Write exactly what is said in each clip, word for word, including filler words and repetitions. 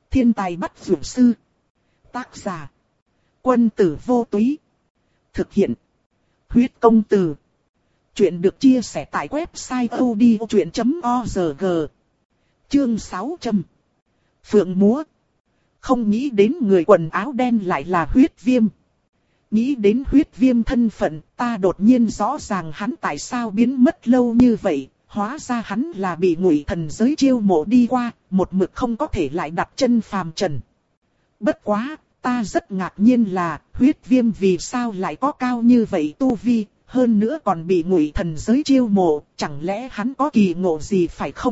Thiên tài bắt dược sư. Tác giả. Quân tử vô túy. Thực hiện. Huyết công từ. Chuyện được chia sẻ tại website odchuyện chấm org. Chương sáu trăm. Phượng múa. Không nghĩ đến người quần áo đen lại là Huyết Viêm. Nghĩ đến Huyết Viêm thân phận, ta đột nhiên rõ ràng hắn tại sao biến mất lâu như vậy. Hóa ra hắn là bị Ngụy Thần giới chiêu mộ đi qua, một mực không có thể lại đặt chân phàm trần. Bất quá, ta rất ngạc nhiên là Huyết Viêm vì sao lại có cao như vậy tu vi, hơn nữa còn bị Ngụy Thần giới chiêu mộ, chẳng lẽ hắn có kỳ ngộ gì phải không?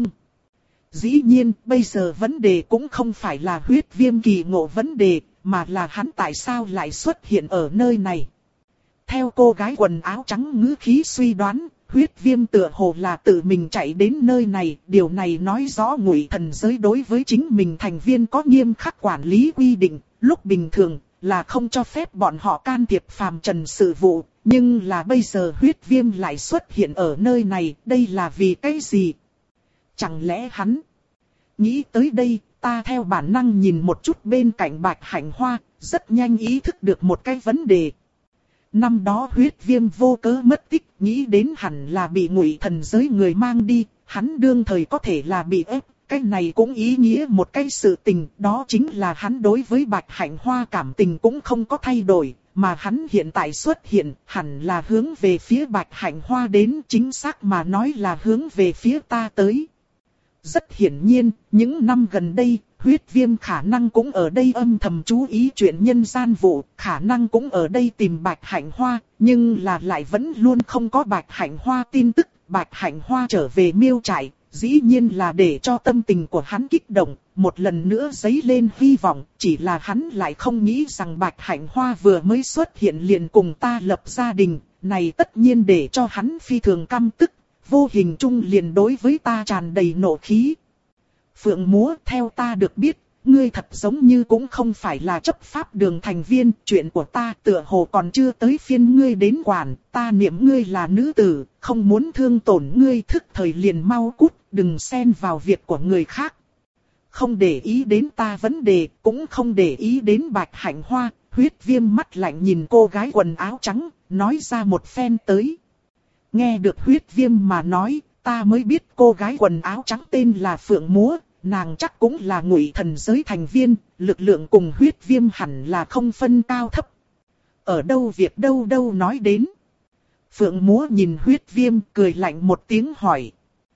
Dĩ nhiên, bây giờ vấn đề cũng không phải là Huyết Viêm kỳ ngộ vấn đề, mà là hắn tại sao lại xuất hiện ở nơi này. Theo cô gái quần áo trắng ngữ khí suy đoán, Huyết Viêm tựa hồ là tự mình chạy đến nơi này, điều này nói rõ Ngụy Thần giới đối với chính mình thành viên có nghiêm khắc quản lý quy định, lúc bình thường là không cho phép bọn họ can thiệp phàm trần sự vụ, nhưng là bây giờ Huyết Viêm lại xuất hiện ở nơi này, đây là vì cái gì? Chẳng lẽ hắn? Nghĩ tới đây, ta theo bản năng nhìn một chút bên cạnh Bạch Hạnh Hoa, rất nhanh ý thức được một cái vấn đề. Năm đó Huyết Viêm vô cớ mất tích, nghĩ đến hẳn là bị Ngụy Thần giới người mang đi, hắn đương thời có thể là bị ép, cái này cũng ý nghĩa một cái sự tình, đó chính là hắn đối với Bạch Hạnh Hoa cảm tình cũng không có thay đổi, mà hắn hiện tại xuất hiện, hẳn là hướng về phía Bạch Hạnh Hoa đến, chính xác mà nói là hướng về phía ta tới. Rất hiển nhiên, những năm gần đây, Huyết Viêm khả năng cũng ở đây âm thầm chú ý chuyện nhân gian vụ, khả năng cũng ở đây tìm Bạch Hạnh Hoa, nhưng là lại vẫn luôn không có Bạch Hạnh Hoa tin tức. Bạch Hạnh Hoa trở về miêu trại, dĩ nhiên là để cho tâm tình của hắn kích động, một lần nữa dấy lên hy vọng, chỉ là hắn lại không nghĩ rằng Bạch Hạnh Hoa vừa mới xuất hiện liền cùng ta lập gia đình, này tất nhiên để cho hắn phi thường căm tức, vô hình chung liền đối với ta tràn đầy nộ khí. Phượng múa, theo ta được biết, ngươi thật giống như cũng không phải là chấp pháp đường thành viên, chuyện của ta tựa hồ còn chưa tới phiên ngươi đến quản, ta niệm ngươi là nữ tử, không muốn thương tổn ngươi, thức thời liền mau cút, đừng xen vào việc của người khác. Không để ý đến ta vấn đề, cũng không để ý đến Bạch Hạnh Hoa, Huyết Viêm mắt lạnh nhìn cô gái quần áo trắng, nói ra một phen tới. Nghe được Huyết Viêm mà nói, ta mới biết cô gái quần áo trắng tên là Phượng múa. Nàng chắc cũng là Ngụy Thần giới thành viên, lực lượng cùng Huyết Viêm hẳn là không phân cao thấp. Ở đâu việc đâu đâu nói đến. Phượng múa nhìn Huyết Viêm cười lạnh một tiếng hỏi.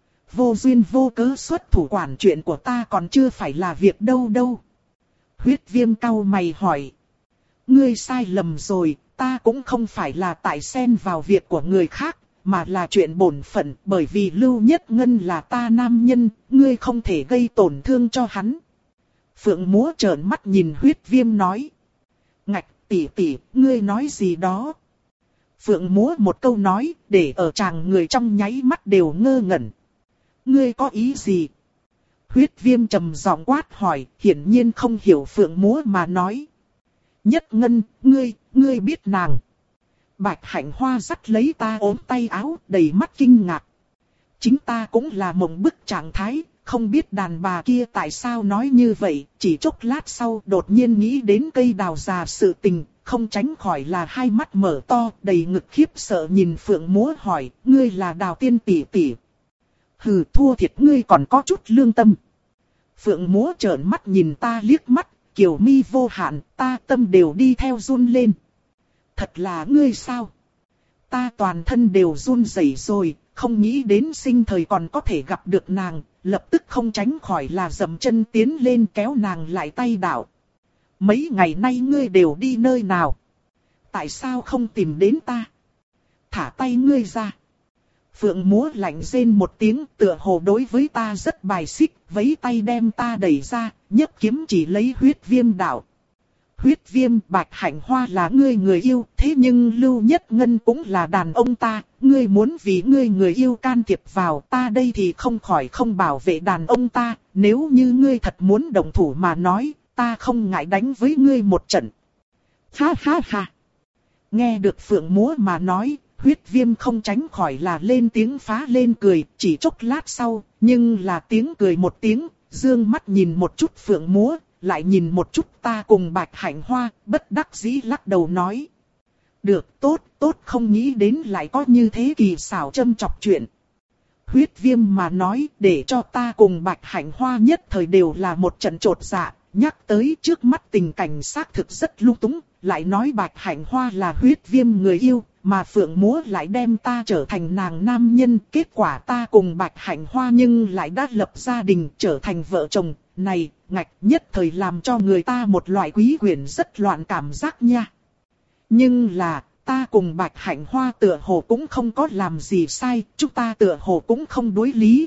Vô duyên vô cớ xuất thủ quản chuyện của ta còn chưa phải là việc đâu đâu. Huyết Viêm cau mày hỏi. Ngươi sai lầm rồi, ta cũng không phải là tại xen vào việc của người khác. Mà là chuyện bổn phận, bởi vì Lưu Nhất Ngân là ta nam nhân, ngươi không thể gây tổn thương cho hắn. Phượng múa trợn mắt nhìn Huyết Viêm nói. Ngạch, tỷ tỷ, ngươi nói gì đó? Phượng múa một câu nói, để ở chàng người trong nháy mắt đều ngơ ngẩn. Ngươi có ý gì? Huyết Viêm trầm giọng quát hỏi, hiển nhiên không hiểu Phượng múa mà nói. Nhất Ngân, ngươi, ngươi biết nàng. Bạch Hạnh Hoa dắt lấy ta ốm tay áo, đầy mắt kinh ngạc. Chính ta cũng là mộng bức trạng thái, không biết đàn bà kia tại sao nói như vậy, chỉ chốc lát sau đột nhiên nghĩ đến cây đào già sự tình, không tránh khỏi là hai mắt mở to, đầy ngực khiếp sợ nhìn Phượng múa hỏi, ngươi là Đào tiên tỷ tỷ. Hừ, thua thiệt ngươi còn có chút lương tâm. Phượng múa trợn mắt nhìn ta liếc mắt, kiều mi vô hạn, ta tâm đều đi theo run lên. Thật là ngươi sao? Ta toàn thân đều run rẩy rồi, không nghĩ đến sinh thời còn có thể gặp được nàng, lập tức không tránh khỏi là dậm chân tiến lên kéo nàng lại tay đạo. Mấy ngày nay ngươi đều đi nơi nào? Tại sao không tìm đến ta? Thả tay ngươi ra. Phượng múa lạnh rên một tiếng, tựa hồ đối với ta rất bài xích, vẫy tay đem ta đẩy ra, nhấc kiếm chỉ lấy Huyết Viêm đạo. Huyết Viêm, Bạch Hạnh Hoa là ngươi người yêu, thế nhưng Lưu Nhất Ngân cũng là đàn ông ta, ngươi muốn vì ngươi người yêu can thiệp vào ta đây thì không khỏi không bảo vệ đàn ông ta, nếu như ngươi thật muốn động thủ mà nói, ta không ngại đánh với ngươi một trận. Ha ha ha. Nghe được Phượng múa mà nói, Huyết Viêm không tránh khỏi là lên tiếng phá lên cười, chỉ chốc lát sau, nhưng là tiếng cười một tiếng, dương mắt nhìn một chút Phượng múa. lại nhìn một chút ta cùng Bạch Hạnh Hoa, bất đắc dĩ lắc đầu nói. Được, tốt, tốt, không nghĩ đến lại có như thế kỳ xảo châm chọc chuyện. Huyết Viêm mà nói, để cho ta cùng Bạch Hạnh Hoa nhất thời đều là một trận chột dạ, nhắc tới trước mắt tình cảnh xác thực rất lung túng, lại nói Bạch Hạnh Hoa là Huyết Viêm người yêu, mà Phượng Múa lại đem ta trở thành nàng nam nhân, kết quả ta cùng Bạch Hạnh Hoa nhưng lại đã lập gia đình, trở thành vợ chồng, này, ngạch nhất thời làm cho người ta một loại quý quyền rất loạn cảm giác nha. Nhưng là, ta cùng Bạch Hạnh Hoa tựa hồ cũng không có làm gì sai, chúng ta tựa hồ cũng không đối lý.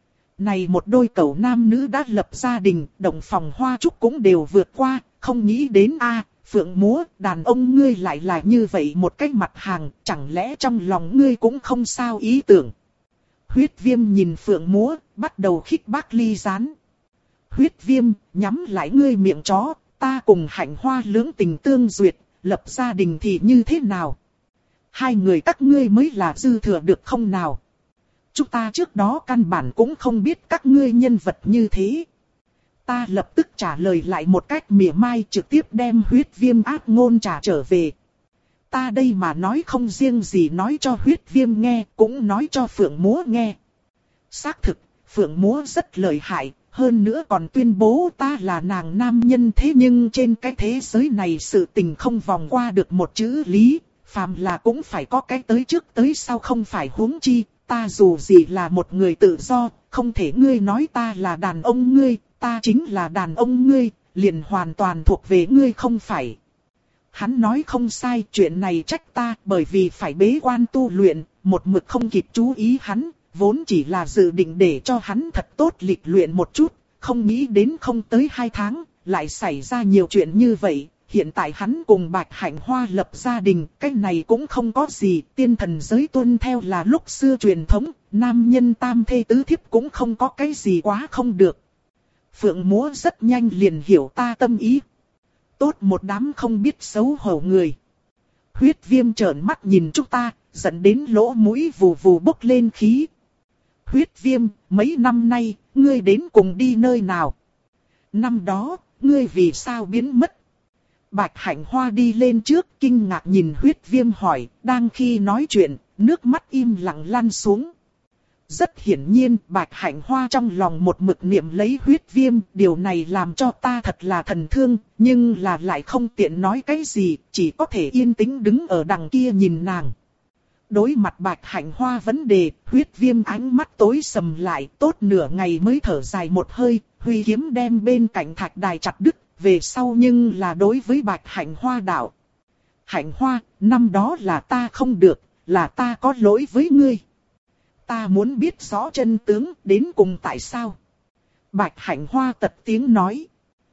Này một đôi cẩu nam nữ đã lập gia đình, động phòng hoa trúc cũng đều vượt qua, không nghĩ đến a Phượng Múa, đàn ông ngươi lại là như vậy một cái mặt hàng, chẳng lẽ trong lòng ngươi cũng không sao ý tưởng. Huyết Viêm nhìn Phượng Múa, bắt đầu khích bác ly gián. Huyết Viêm, nhắm lại ngươi miệng chó, ta cùng Hạnh Hoa lưỡng tình tương duyệt, lập gia đình thì như thế nào? Hai người các ngươi mới là dư thừa được không nào? Chúng ta trước đó căn bản cũng không biết các ngươi nhân vật như thế. Ta lập tức trả lời lại một cách mỉa mai, trực tiếp đem Huyết Viêm ác ngôn trả trở về. Ta đây mà nói không riêng gì nói cho Huyết Viêm nghe, cũng nói cho Phượng Múa nghe. Xác thực, Phượng Múa rất lợi hại, hơn nữa còn tuyên bố ta là nàng nam nhân, thế nhưng trên cái thế giới này sự tình không vòng qua được một chữ lý, phàm là cũng phải có cái tới trước tới sau, không phải huống chi, ta dù gì là một người tự do, không thể ngươi nói ta là đàn ông ngươi, ta chính là đàn ông ngươi, liền hoàn toàn thuộc về ngươi không phải. Hắn nói không sai, chuyện này trách ta, bởi vì phải bế quan tu luyện, một mực không kịp chú ý hắn, vốn chỉ là dự định để cho hắn thật tốt lịch luyện một chút, không nghĩ đến không tới hai tháng, lại xảy ra nhiều chuyện như vậy. Hiện tại hắn cùng Bạch Hạnh Hoa lập gia đình, cái này cũng không có gì, tiên thần giới tuân theo là lúc xưa truyền thống, nam nhân tam thê tứ thiếp cũng không có cái gì quá không được. Phượng Múa rất nhanh liền hiểu ta tâm ý. Tốt một đám không biết xấu hổ người. Huyết Viêm trợn mắt nhìn chúng ta, dẫn đến lỗ mũi vù vù bốc lên khí. Huyết Viêm, mấy năm nay, ngươi đến cùng đi nơi nào? Năm đó, ngươi vì sao biến mất? Bạch Hạnh Hoa đi lên trước, kinh ngạc nhìn Huyết Viêm hỏi, đang khi nói chuyện, nước mắt im lặng lăn xuống. Rất hiển nhiên, Bạch Hạnh Hoa trong lòng một mực niệm lấy Huyết Viêm, điều này làm cho ta thật là thần thương, nhưng là lại không tiện nói cái gì, chỉ có thể yên tĩnh đứng ở đằng kia nhìn nàng. Đối mặt Bạch Hạnh Hoa vấn đề, Huyết Viêm ánh mắt tối sầm lại, tốt nửa ngày mới thở dài một hơi, huy kiếm đem bên cạnh thạch đài chặt đứt, về sau nhưng là đối với Bạch Hạnh Hoa đạo. Hạnh Hoa, năm đó là ta không được, là ta có lỗi với ngươi. Ta muốn biết rõ chân tướng, đến cùng tại sao? Bạch Hạnh Hoa tật tiếng nói.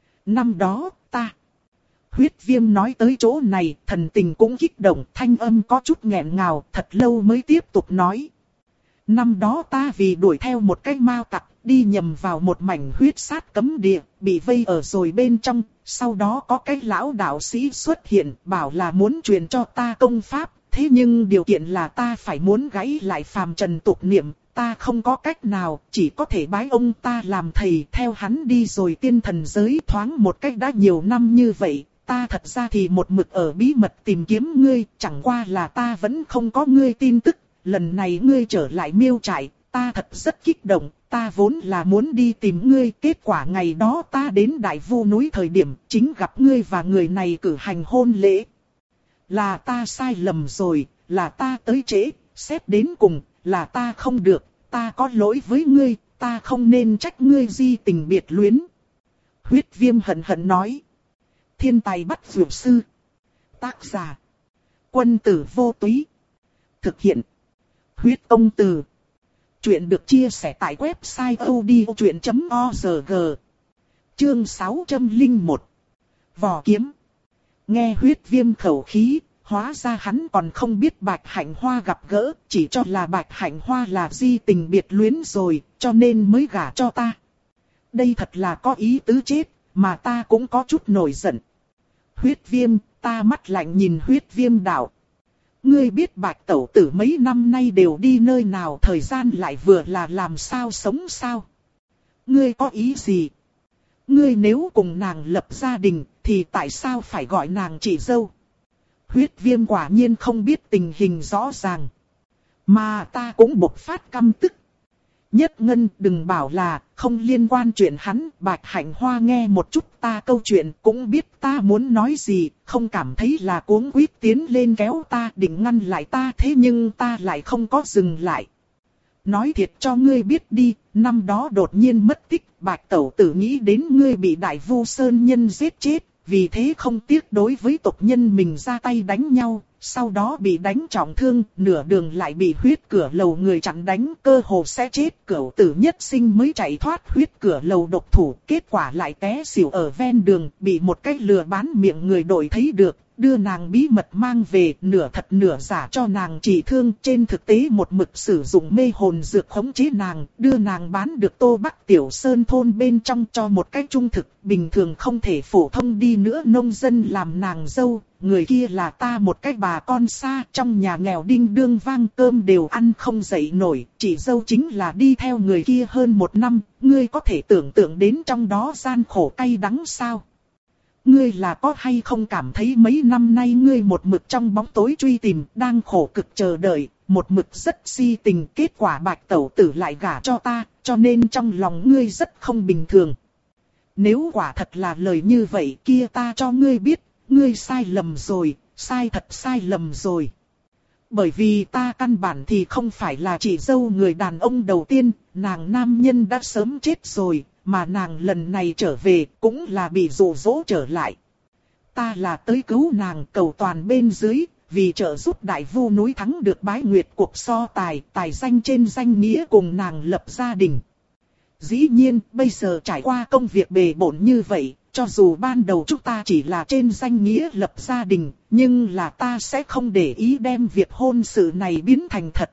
Năm đó, ta... Huyết Viêm nói tới chỗ này, thần tình cũng kích động, thanh âm có chút nghẹn ngào, thật lâu mới tiếp tục nói. Năm đó ta vì đuổi theo một cái mao tặc, đi nhầm vào một mảnh huyết sát cấm địa, bị vây ở rồi bên trong, sau đó có cái lão đạo sĩ xuất hiện, bảo là muốn truyền cho ta công pháp, thế nhưng điều kiện là ta phải muốn gãy lại phàm trần tục niệm, ta không có cách nào, chỉ có thể bái ông ta làm thầy, theo hắn đi rồi tiên thần giới thoáng một cách đã nhiều năm như vậy. Ta thật ra thì một mực ở bí mật tìm kiếm ngươi, chẳng qua là ta vẫn không có ngươi tin tức, lần này ngươi trở lại miêu trại, ta thật rất kích động, ta vốn là muốn đi tìm ngươi, kết quả ngày đó ta đến Đại Vu núi thời điểm, chính gặp ngươi và người này cử hành hôn lễ. Là ta sai lầm rồi, là ta tới trễ, xét đến cùng, là ta không được, ta có lỗi với ngươi, ta không nên trách ngươi di tình biệt luyến. Huyết Viêm hận hận nói. Thiên tài bắt dược sư. Tác giả. Quân tử vô túy. Thực hiện. Huyết công từ. Chuyện được chia sẻ tại website odchuyện chấm org. Chương sáu trăm lẻ một. Vỏ kiếm. Nghe Huyết Viêm khẩu khí, hóa ra hắn còn không biết Bạch Hạnh Hoa gặp gỡ, chỉ cho là Bạch Hạnh Hoa là di tình biệt luyến rồi, cho nên mới gả cho ta. Đây thật là có ý tứ chết, mà ta cũng có chút nổi giận. Huyết Viêm, ta mắt lạnh nhìn Huyết Viêm đạo. Ngươi biết Bạch Tẩu Tử mấy năm nay đều đi nơi nào, thời gian lại vừa là làm sao sống sao? Ngươi có ý gì? Ngươi nếu cùng nàng lập gia đình, thì tại sao phải gọi nàng chị dâu? Huyết Viêm quả nhiên không biết tình hình rõ ràng. Mà ta cũng bộc phát căm tức. Nhất Ngân đừng bảo là không liên quan chuyện hắn. Bạch Hạnh Hoa nghe một chút ta câu chuyện cũng biết ta muốn nói gì. Không cảm thấy là cuống quýt tiến lên kéo ta định ngăn lại ta. Thế nhưng ta lại không có dừng lại. Nói thiệt cho ngươi biết đi, năm đó đột nhiên mất tích. Bạch Tẩu Tử nghĩ đến ngươi bị Đại Vu Sơn Nhân giết chết. Vì thế không tiếc đối với tộc nhân mình ra tay đánh nhau, sau đó bị đánh trọng thương, nửa đường lại bị huyết cửa lầu người chặn đánh, cơ hồ sẽ chết. Cửu Tử Nhất Sinh mới chạy thoát huyết cửa lầu độc thủ, kết quả lại té xỉu ở ven đường, bị một cái lừa bán miệng người đổi thấy được, đưa nàng bí mật mang về, nửa thật nửa giả cho nàng trị thương. Trên thực tế một mực sử dụng mê hồn dược khống chế nàng, đưa nàng bán được Tô Bắc Tiểu Sơn thôn bên trong cho một cái trung thực, bình thường không thể phổ thông đi nữa nông dân làm nàng dâu. Người kia là ta một cái bà con xa, trong nhà nghèo đinh đương vang cơm đều ăn không dậy nổi, chị dâu chính là đi theo người kia hơn một năm, ngươi có thể tưởng tượng đến trong đó gian khổ cay đắng sao? Ngươi là có hay không cảm thấy mấy năm nay ngươi một mực trong bóng tối truy tìm, đang khổ cực chờ đợi, một mực rất si tình, kết quả Bạch Tẩu Tử lại gả cho ta, cho nên trong lòng ngươi rất không bình thường. Nếu quả thật là lời như vậy kia ta cho ngươi biết, ngươi sai lầm rồi, sai thật sai lầm rồi. Bởi vì ta căn bản thì không phải là chị dâu người đàn ông đầu tiên, nàng nam nhân đã sớm chết rồi. Mà nàng lần này trở về cũng là bị dụ dỗ trở lại. Ta là tới cứu nàng cầu toàn bên dưới, vì trợ giúp Đại Vu núi thắng được bái nguyệt cuộc so tài, tài danh trên danh nghĩa cùng nàng lập gia đình. Dĩ nhiên, bây giờ trải qua công việc bề bộn như vậy, cho dù ban đầu chúng ta chỉ là trên danh nghĩa lập gia đình, nhưng là ta sẽ không để ý đem việc hôn sự này biến thành thật.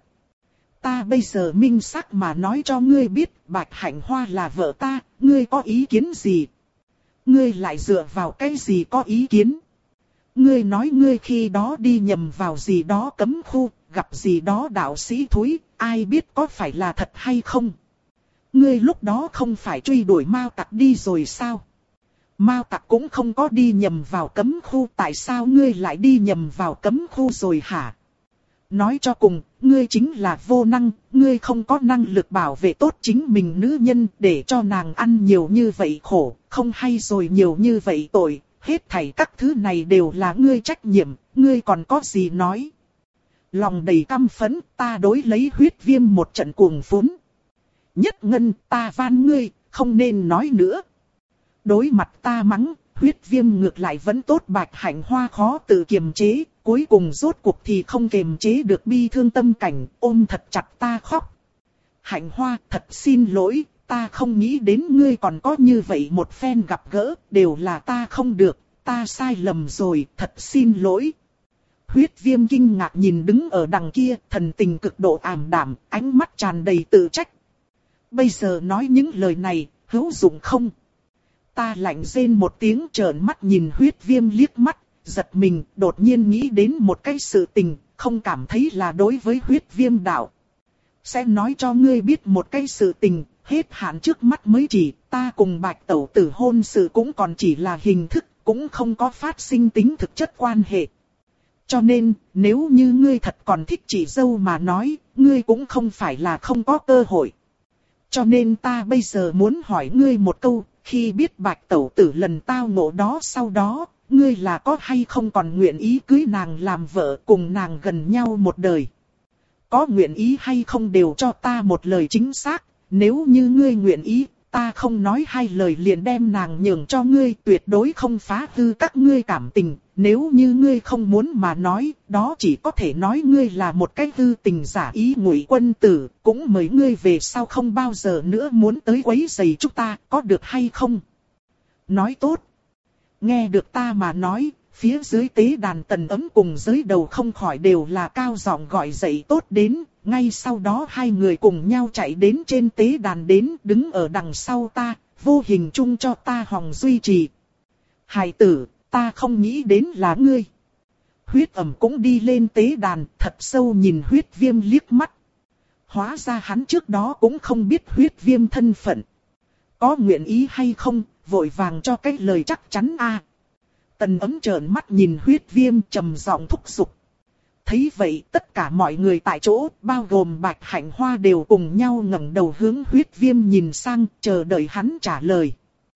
Ta bây giờ minh xác mà nói cho ngươi biết, Bạch Hạnh Hoa là vợ ta, ngươi có ý kiến gì? Ngươi lại dựa vào cái gì có ý kiến? Ngươi nói ngươi khi đó đi nhầm vào gì đó cấm khu, gặp gì đó đạo sĩ thúi, ai biết có phải là thật hay không? Ngươi lúc đó không phải truy đuổi Mao Tặc đi rồi sao? Mao Tặc cũng không có đi nhầm vào cấm khu, tại sao ngươi lại đi nhầm vào cấm khu rồi hả? Nói cho cùng, ngươi chính là vô năng, ngươi không có năng lực bảo vệ tốt chính mình nữ nhân để cho nàng ăn nhiều như vậy khổ, không hay rồi nhiều như vậy tội, hết thảy các thứ này đều là ngươi trách nhiệm, ngươi còn có gì nói. Lòng đầy căm phẫn, ta đối lấy Huyết Viêm một trận cuồng phún. Nhất Ngân, ta van ngươi, không nên nói nữa. Đối mặt ta mắng, Huyết Viêm ngược lại vẫn tốt. Bạch Hạnh Hoa khó tự kiềm chế, cuối cùng rốt cuộc thì không kiềm chế được bi thương tâm cảnh, ôm thật chặt ta khóc. Hạnh Hoa, thật xin lỗi, ta không nghĩ đến ngươi còn có như vậy một phen gặp gỡ, đều là ta không được, ta sai lầm rồi, thật xin lỗi. Huyết Viêm kinh ngạc nhìn đứng ở đằng kia, thần tình cực độ ảm đạm, ánh mắt tràn đầy tự trách. Bây giờ nói những lời này, hữu dụng không? Ta lạnh rên một tiếng, trợn mắt nhìn Huyết Viêm liếc mắt, giật mình, đột nhiên nghĩ đến một cái sự tình, không cảm thấy là đối với Huyết Viêm đạo. Sẽ nói cho ngươi biết một cái sự tình, hết hạn trước mắt mới chỉ, ta cùng Bạch Tẩu Tử hôn sự cũng còn chỉ là hình thức, cũng không có phát sinh tính thực chất quan hệ. Cho nên, nếu như ngươi thật còn thích chị dâu mà nói, ngươi cũng không phải là không có cơ hội. Cho nên ta bây giờ muốn hỏi ngươi một câu, khi biết Bạch Tẩu Tử lần tao ngộ đó sau đó, ngươi là có hay không còn nguyện ý cưới nàng làm vợ cùng nàng gần nhau một đời? Có nguyện ý hay không đều cho ta một lời chính xác, nếu như ngươi nguyện ý, ta không nói hai lời liền đem nàng nhường cho ngươi, tuyệt đối không phá hư các ngươi cảm tình. Nếu như ngươi không muốn mà nói, đó chỉ có thể nói ngươi là một cái hư tình giả ý Ngụy Quân Tử, cũng mời ngươi về sau không bao giờ nữa muốn tới quấy rầy chúng ta, có được hay không? Nói tốt. Nghe được ta mà nói, phía dưới tế đàn Tần Ấm cùng giới đầu không khỏi đều là cao giọng gọi dậy tốt đến, ngay sau đó hai người cùng nhau chạy đến trên tế đàn đến, đứng ở đằng sau ta, vô hình chung cho ta hòng duy trì. Hài tử, ta không nghĩ đến là ngươi. Huyết Ẩm cũng đi lên tế đàn, thật sâu nhìn Huyết Viêm liếc mắt. Hóa ra hắn trước đó cũng không biết Huyết Viêm thân phận. Có nguyện ý hay không, vội vàng cho cái lời chắc chắn a. Tần Ấm trợn mắt nhìn Huyết Viêm trầm giọng thúc giục. Thấy vậy tất cả mọi người tại chỗ, bao gồm Bạch Hạnh Hoa đều cùng nhau ngẩng đầu hướng Huyết Viêm nhìn sang, chờ đợi hắn trả lời.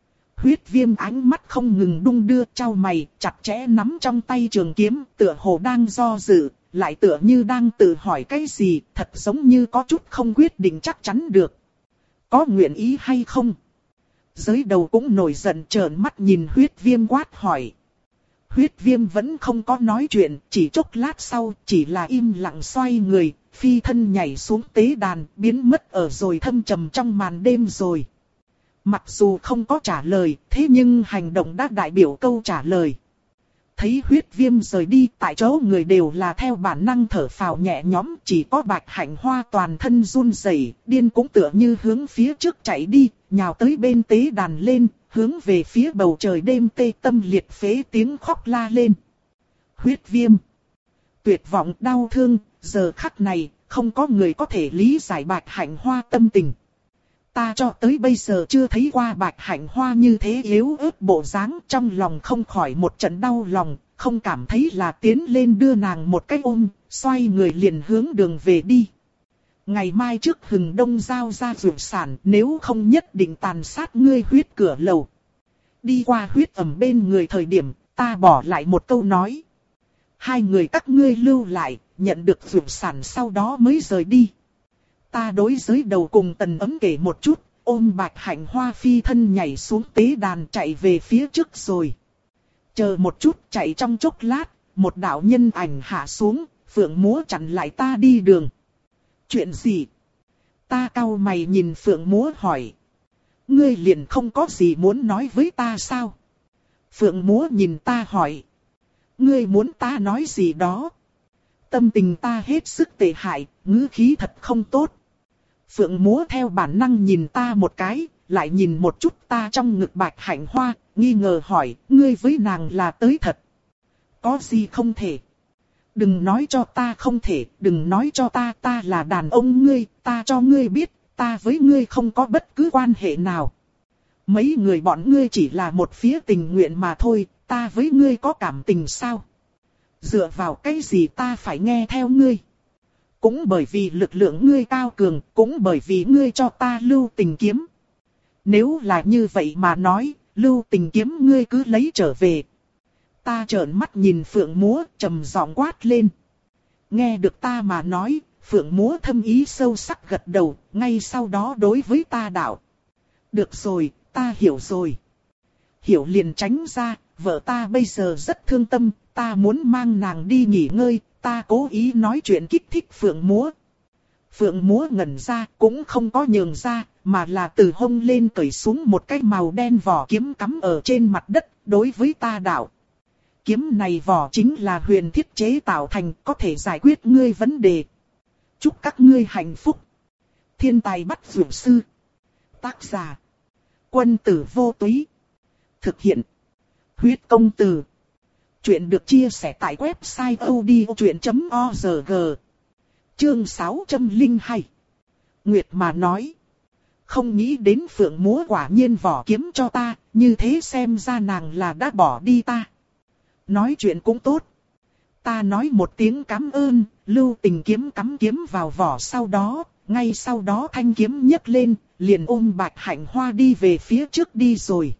Huyết Viêm ánh mắt không ngừng đung đưa, chau mày, chặt chẽ nắm trong tay trường kiếm, tựa hồ đang do dự, lại tựa như đang tự hỏi cái gì, thật giống như có chút không quyết định chắc chắn được. Có nguyện ý hay không? Giới đầu cũng nổi giận trợn mắt nhìn Huyết Viêm quát hỏi. Huyết Viêm vẫn không có nói chuyện, chỉ chốc lát sau, chỉ là im lặng xoay người, phi thân nhảy xuống tế đàn, biến mất ở rồi thâm trầm trong màn đêm rồi. Mặc dù không có trả lời, thế nhưng hành động đã đại biểu câu trả lời. Thấy Huyết Viêm rời đi, tại chỗ người đều là theo bản năng thở phào nhẹ nhõm, chỉ có Bạch Hạnh Hoa toàn thân run rẩy, điên cũng tựa như hướng phía trước chạy đi, nhào tới bên tế đàn lên, hướng về phía bầu trời đêm tê tâm liệt phế tiếng khóc la lên. Huyết Viêm. Tuyệt vọng đau thương, giờ khắc này, không có người có thể lý giải Bạch Hạnh Hoa tâm tình. Ta cho tới bây giờ chưa thấy qua Bạch Hạnh Hoa như thế yếu ớt bộ dáng, trong lòng không khỏi một trận đau lòng, không cảm thấy là tiến lên đưa nàng một cái ôm, xoay người liền hướng đường về đi. Ngày mai trước hừng đông giao ra dược sản, nếu không nhất định tàn sát ngươi huyết cửa lầu. Đi qua huyết ẩm bên người thời điểm, ta bỏ lại một câu nói. Hai người các ngươi lưu lại, nhận được dược sản sau đó mới rời đi. Ta đối giới đầu cùng Tần Ấm kể một chút, ôm Bạch Hạnh Hoa phi thân nhảy xuống tế đàn chạy về phía trước rồi. Chờ một chút chạy trong chốc lát, một đạo nhân ảnh hạ xuống, Phượng Múa chặn lại ta đi đường. Chuyện gì? Ta cau mày nhìn Phượng Múa hỏi. Ngươi liền không có gì muốn nói với ta sao? Phượng Múa nhìn ta hỏi. Ngươi muốn ta nói gì đó? Tâm tình ta hết sức tệ hại, ngữ khí thật không tốt. Phượng Múa theo bản năng nhìn ta một cái, lại nhìn một chút ta trong ngực Bạch Hạnh Hoa, nghi ngờ hỏi, ngươi với nàng là tới thật. Có gì không thể? Đừng nói cho ta không thể, đừng nói cho ta ta là đàn ông ngươi, ta cho ngươi biết, ta với ngươi không có bất cứ quan hệ nào. Mấy người bọn ngươi chỉ là một phía tình nguyện mà thôi, ta với ngươi có cảm tình sao? Dựa vào cái gì ta phải nghe theo ngươi? Cũng bởi vì lực lượng ngươi cao cường, cũng bởi vì ngươi cho ta lưu tình kiếm. Nếu là như vậy mà nói, lưu tình kiếm ngươi cứ lấy trở về. Ta trợn mắt nhìn Phượng Múa, trầm giọng quát lên. Nghe được ta mà nói, Phượng Múa thâm ý sâu sắc gật đầu, ngay sau đó đối với ta đạo. Được rồi, ta hiểu rồi. Hiểu liền tránh ra, vợ ta bây giờ rất thương tâm, ta muốn mang nàng đi nghỉ ngơi, ta cố ý nói chuyện kích thích Phượng Múa. Phượng Múa ngẩn ra, cũng không có nhường ra, mà là từ hông lên cởi xuống một cái màu đen vỏ kiếm cắm ở trên mặt đất, đối với ta đạo. Kiếm này vỏ chính là huyền thiết chế tạo thành, có thể giải quyết ngươi vấn đề. Chúc các ngươi hạnh phúc. Thiên tài bắt dược sư. Tác giả. Quân tử vô túy. Thực hiện. Huyết công từ. Chuyện được chia sẻ tại website odchuyện chấm org. Chương sáu trăm lẻ hai. Nguyệt mà nói. Không nghĩ đến Phượng Múa quả nhiên vỏ kiếm cho ta, như thế xem ra nàng là đã bỏ đi ta. Nói chuyện cũng tốt. Ta nói một tiếng cảm ơn, lưu tình kiếm cắm kiếm vào vỏ sau đó, ngay sau đó thanh kiếm nhấc lên, liền ôm Bạch Hạnh Hoa đi về phía trước đi rồi.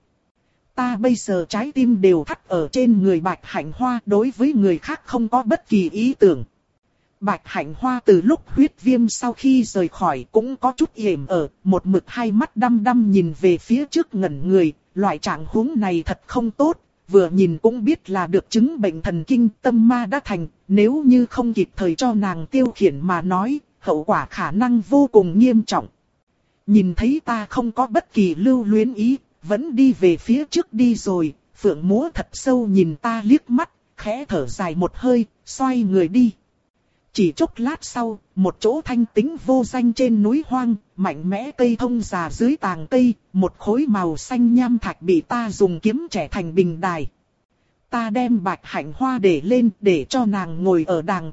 Ta bây giờ trái tim đều thắt ở trên người Bạch Hạnh Hoa, đối với người khác không có bất kỳ ý tưởng. Bạch Hạnh Hoa từ lúc Huyết Viêm sau khi rời khỏi cũng có chút yểm ở, một mực hai mắt đăm đăm nhìn về phía trước ngẩn người, loại trạng huống này thật không tốt, vừa nhìn cũng biết là được chứng bệnh thần kinh tâm ma đã thành, nếu như không kịp thời cho nàng tiêu khiển mà nói, hậu quả khả năng vô cùng nghiêm trọng. Nhìn thấy ta không có bất kỳ lưu luyến ý, vẫn đi về phía trước đi rồi, Phượng Múa thật sâu nhìn ta liếc mắt, khẽ thở dài một hơi, xoay người đi. Chỉ chốc lát sau, một chỗ thanh tĩnh vô danh trên núi hoang, mạnh mẽ cây thông già dưới tàng cây, một khối màu xanh nham thạch bị ta dùng kiếm chẻ thành bình đài. Ta đem Bạch Hạnh Hoa để lên để cho nàng ngồi ở đàng kia,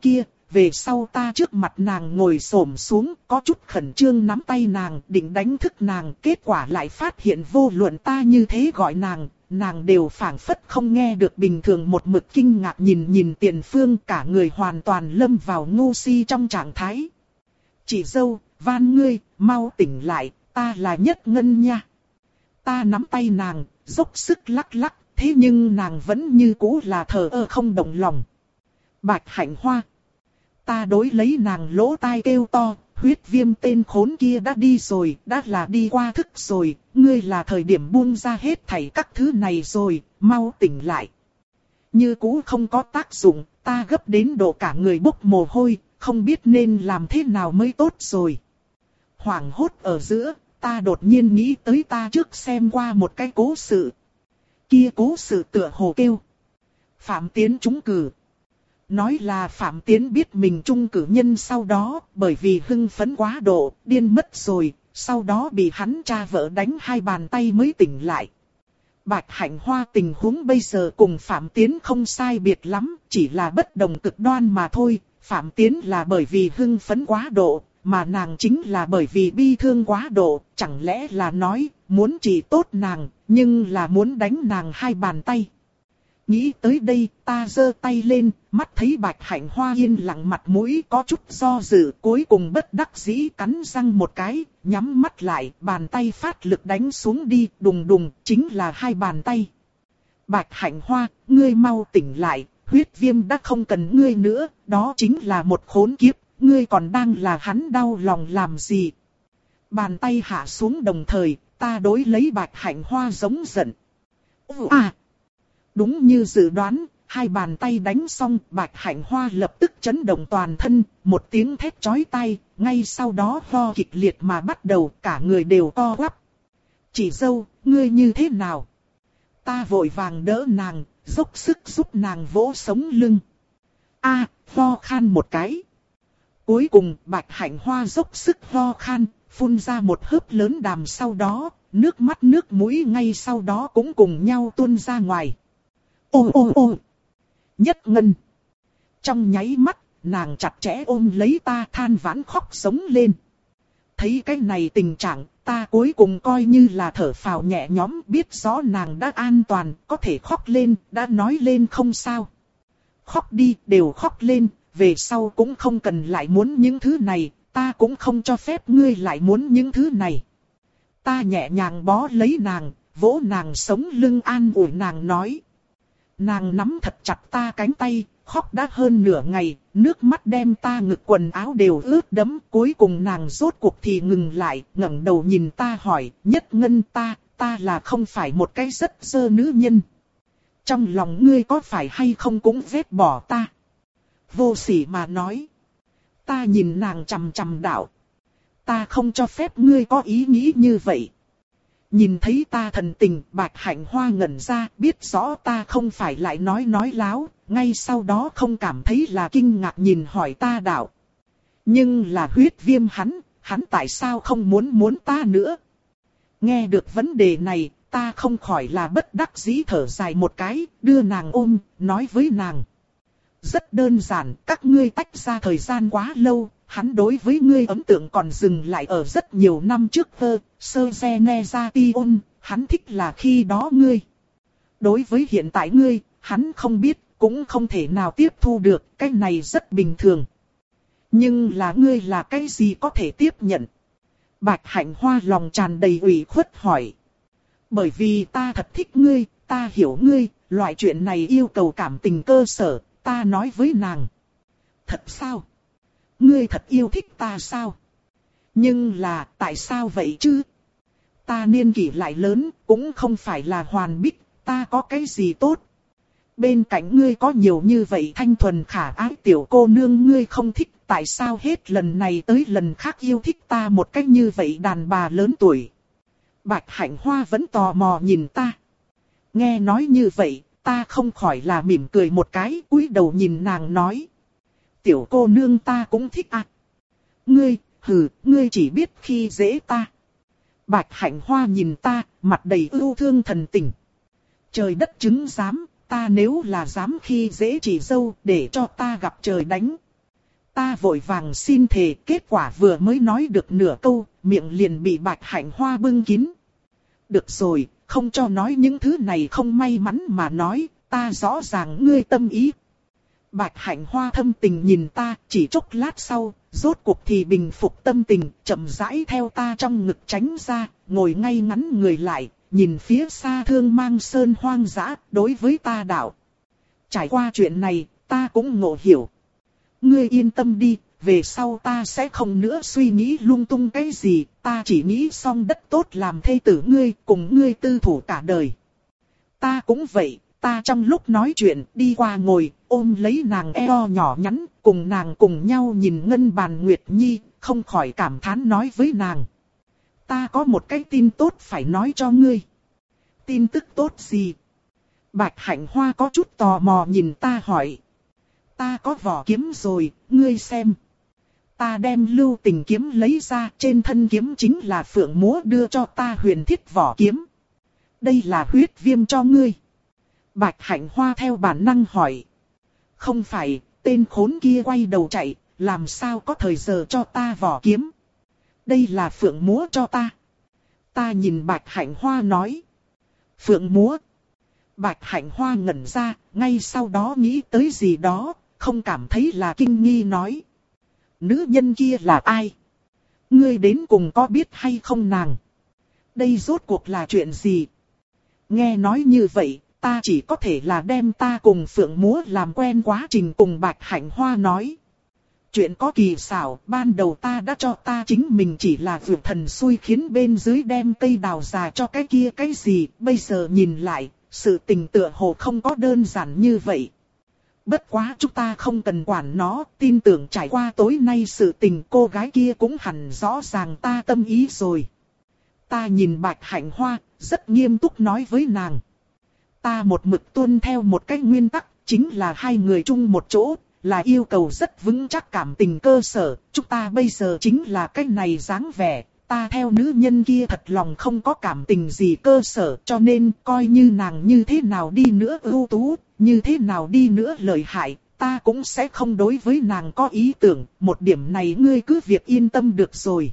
về sau ta trước mặt nàng ngồi xổm xuống, có chút khẩn trương nắm tay nàng, định đánh thức nàng, kết quả lại phát hiện vô luận ta như thế gọi nàng, nàng đều phảng phất không nghe được bình thường, một mực kinh ngạc nhìn nhìn Tiền Phương, cả người hoàn toàn lâm vào ngu si trong trạng thái. Chị dâu, van ngươi, mau tỉnh lại, ta là Nhất Ngân nha. Ta nắm tay nàng, dốc sức lắc lắc, thế nhưng nàng vẫn như cũ là thờ ơ không động lòng. Bạch Hạnh Hoa. Ta đối lấy nàng lỗ tai kêu to, huyết viêm tên khốn kia đã đi rồi, đã là đi qua thức rồi, ngươi là thời điểm buông ra hết thảy các thứ này rồi, mau tỉnh lại. Như cũ không có tác dụng, ta gấp đến độ cả người bốc mồ hôi, không biết nên làm thế nào mới tốt rồi. Hoảng hốt ở giữa, ta đột nhiên nghĩ tới ta trước xem qua một cái cố sự. Kia cố sự tựa hồ kêu Phạm Tiến trúng cử. Nói là Phạm Tiến biết mình trung cử nhân sau đó, bởi vì hưng phấn quá độ, điên mất rồi, sau đó bị hắn cha vợ đánh hai bàn tay mới tỉnh lại. Bạch Hạnh Hoa tình huống bây giờ cùng Phạm Tiến không sai biệt lắm, chỉ là bất đồng cực đoan mà thôi. Phạm Tiến là bởi vì hưng phấn quá độ, mà nàng chính là bởi vì bi thương quá độ, chẳng lẽ là nói, muốn trị tốt nàng, nhưng là muốn đánh nàng hai bàn tay. Nghĩ tới đây, ta giơ tay lên, mắt thấy Bạch Hạnh Hoa yên lặng, mặt mũi có chút do dự, cuối cùng bất đắc dĩ cắn răng một cái, nhắm mắt lại, bàn tay phát lực đánh xuống đi, đùng đùng, chính là hai bàn tay. Bạch Hạnh Hoa, ngươi mau tỉnh lại, huyết viêm đã không cần ngươi nữa, đó chính là một khốn kiếp, ngươi còn đang là hắn đau lòng làm gì. Bàn tay hạ xuống đồng thời, ta đối lấy Bạch Hạnh Hoa giống giận. À! Đúng như dự đoán, hai bàn tay đánh xong, Bạch Hạnh Hoa lập tức chấn động toàn thân, một tiếng thét chói tai, ngay sau đó ho kịch liệt mà bắt đầu, cả người đều co quắp. Chị dâu, ngươi như thế nào? Ta vội vàng đỡ nàng, dốc sức giúp nàng vỗ sống lưng. A, à, ho khan một cái. Cuối cùng, Bạch Hạnh Hoa dốc sức ho khan, phun ra một hớp lớn đàm, sau đó, nước mắt nước mũi ngay sau đó cũng cùng nhau tuôn ra ngoài. Ô ô ô! Nhất Ngân! Trong nháy mắt, nàng chặt chẽ ôm lấy ta, than vãn khóc sống lên. Thấy cái này tình trạng, ta cuối cùng coi như là thở phào nhẹ nhõm, biết rõ nàng đã an toàn, có thể khóc lên, đã nói lên không sao. Khóc đi, đều khóc lên, về sau cũng không cần lại muốn những thứ này, ta cũng không cho phép ngươi lại muốn những thứ này. Ta nhẹ nhàng bó lấy nàng, vỗ nàng sống lưng, an ủi nàng nói. Nàng nắm thật chặt ta cánh tay, khóc đã hơn nửa ngày, nước mắt đem ta ngực quần áo đều ướt đẫm, cuối cùng nàng rốt cuộc thì ngừng lại, ngẩng đầu nhìn ta hỏi, Nhất Ngân, ta, ta là không phải một cái rất dơ nữ nhân. Trong lòng ngươi có phải hay không cũng ghét bỏ ta? Vô sỉ mà nói. Ta nhìn nàng chằm chằm đạo. Ta không cho phép ngươi có ý nghĩ như vậy. Nhìn thấy ta thần tình, Bạch Hạnh Hoa ngẩn ra, biết rõ ta không phải lại nói nói láo, ngay sau đó không cảm thấy là kinh ngạc nhìn hỏi ta đạo. Nhưng là huyết viêm hắn, hắn tại sao không muốn muốn ta nữa? Nghe được vấn đề này, ta không khỏi là bất đắc dĩ thở dài một cái, đưa nàng ôm, nói với nàng. Rất đơn giản, các ngươi tách ra thời gian quá lâu, hắn đối với ngươi ấn tượng còn dừng lại ở rất nhiều năm trước thơ, sơ xe ne ra ti ôn, hắn thích là khi đó ngươi. Đối với hiện tại ngươi, hắn không biết, cũng không thể nào tiếp thu được, cái này rất bình thường. Nhưng là ngươi là cái gì có thể tiếp nhận? Bạch Hạnh Hoa lòng tràn đầy ủy khuất hỏi. Bởi vì ta thật thích ngươi, ta hiểu ngươi, loại chuyện này yêu cầu cảm tình cơ sở, ta nói với nàng. Thật sao? Ngươi thật yêu thích ta sao? Nhưng là, tại sao vậy chứ? Ta niên kỷ lại lớn, cũng không phải là hoàn bích, ta có cái gì tốt? Bên cạnh ngươi có nhiều như vậy thanh thuần khả ái tiểu cô nương ngươi không thích, tại sao hết lần này tới lần khác yêu thích ta một cách như vậy đàn bà lớn tuổi? Bạch Hạnh Hoa vẫn tò mò nhìn ta. Nghe nói như vậy, ta không khỏi là mỉm cười một cái, cúi đầu nhìn nàng nói. Tiểu cô nương ta cũng thích à. Ngươi, hừ, ngươi chỉ biết khi dễ ta. Bạch Hạnh Hoa nhìn ta, mặt đầy ưu thương thần tình. Trời đất chứng giám, ta nếu là dám khi dễ chị dâu để cho ta gặp trời đánh. Ta vội vàng xin thề, kết quả vừa mới nói được nửa câu, miệng liền bị Bạch Hạnh Hoa bưng kín. Được rồi, không cho nói những thứ này không may mắn mà nói, ta rõ ràng ngươi tâm ý. Bạch Hạnh Hoa thâm tình nhìn ta, chỉ chốc lát sau, rốt cuộc thì bình phục tâm tình, chậm rãi theo ta trong ngực tránh ra, ngồi ngay ngắn người lại, nhìn phía xa thương mang sơn hoang dã, đối với ta đạo. Trải qua chuyện này, ta cũng ngộ hiểu. Ngươi yên tâm đi, về sau ta sẽ không nữa suy nghĩ lung tung cái gì, ta chỉ nghĩ xong đất tốt làm thê tử ngươi, cùng ngươi tư thủ cả đời. Ta cũng vậy, ta trong lúc nói chuyện đi qua ngồi, ôm lấy nàng eo nhỏ nhắn, cùng nàng cùng nhau nhìn ngân bàn Nguyệt Nhi, không khỏi cảm thán nói với nàng. Ta có một cái tin tốt phải nói cho ngươi. Tin tức tốt gì? Bạch Hạnh Hoa có chút tò mò nhìn ta hỏi. Ta có vỏ kiếm rồi, ngươi xem. Ta đem Lưu Tình kiếm lấy ra, trên thân kiếm chính là Phượng Múa đưa cho ta huyền thiết vỏ kiếm. Đây là huyết viêm cho ngươi. Bạch Hạnh Hoa theo bản năng hỏi. Không phải, tên khốn kia quay đầu chạy, làm sao có thời giờ cho ta vỏ kiếm. Đây là Phượng Múa cho ta. Ta nhìn Bạch Hạnh Hoa nói. Phượng Múa. Bạch Hạnh Hoa ngẩn ra, ngay sau đó nghĩ tới gì đó, không cảm thấy là kinh nghi nói. Nữ nhân kia là ai? Ngươi đến cùng có biết hay không nàng? Đây rốt cuộc là chuyện gì? Nghe nói như vậy, ta chỉ có thể là đem ta cùng Phượng Múa làm quen quá trình cùng Bạch Hạnh Hoa nói. Chuyện có kỳ xảo, ban đầu ta đã cho ta chính mình chỉ là vượt thần xui khiến bên dưới đem cây đào già cho cái kia cái gì, bây giờ nhìn lại, sự tình tựa hồ không có đơn giản như vậy. Bất quá chúng ta không cần quản nó, tin tưởng trải qua tối nay sự tình cô gái kia cũng hẳn rõ ràng ta tâm ý rồi. Ta nhìn Bạch Hạnh Hoa, rất nghiêm túc nói với nàng. Ta một mực tuân theo một cái nguyên tắc, chính là hai người chung một chỗ, là yêu cầu rất vững chắc cảm tình cơ sở. Chúng ta bây giờ chính là cái này dáng vẻ, ta theo nữ nhân kia thật lòng không có cảm tình gì cơ sở, cho nên coi như nàng như thế nào đi nữa ưu tú, như thế nào đi nữa lợi hại, ta cũng sẽ không đối với nàng có ý tưởng, một điểm này ngươi cứ việc yên tâm được rồi.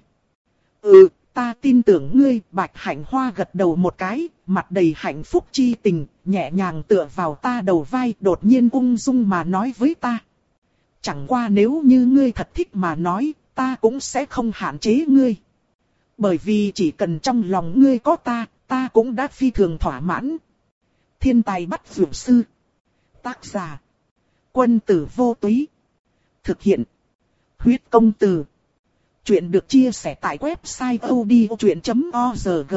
Ừ, ta tin tưởng ngươi. Bạch Hạnh Hoa gật đầu một cái, mặt đầy hạnh phúc chi tình, nhẹ nhàng tựa vào ta đầu vai, đột nhiên ung dung mà nói với ta. Chẳng qua nếu như ngươi thật thích mà nói, ta cũng sẽ không hạn chế ngươi. Bởi vì chỉ cần trong lòng ngươi có ta, ta cũng đã phi thường thỏa mãn. Thiên tài bắt vượt sư. Tác giả. Quân tử vô túy. Thực hiện. Huyết công từ. Chuyện được chia sẻ tại website odchuyện chấm org.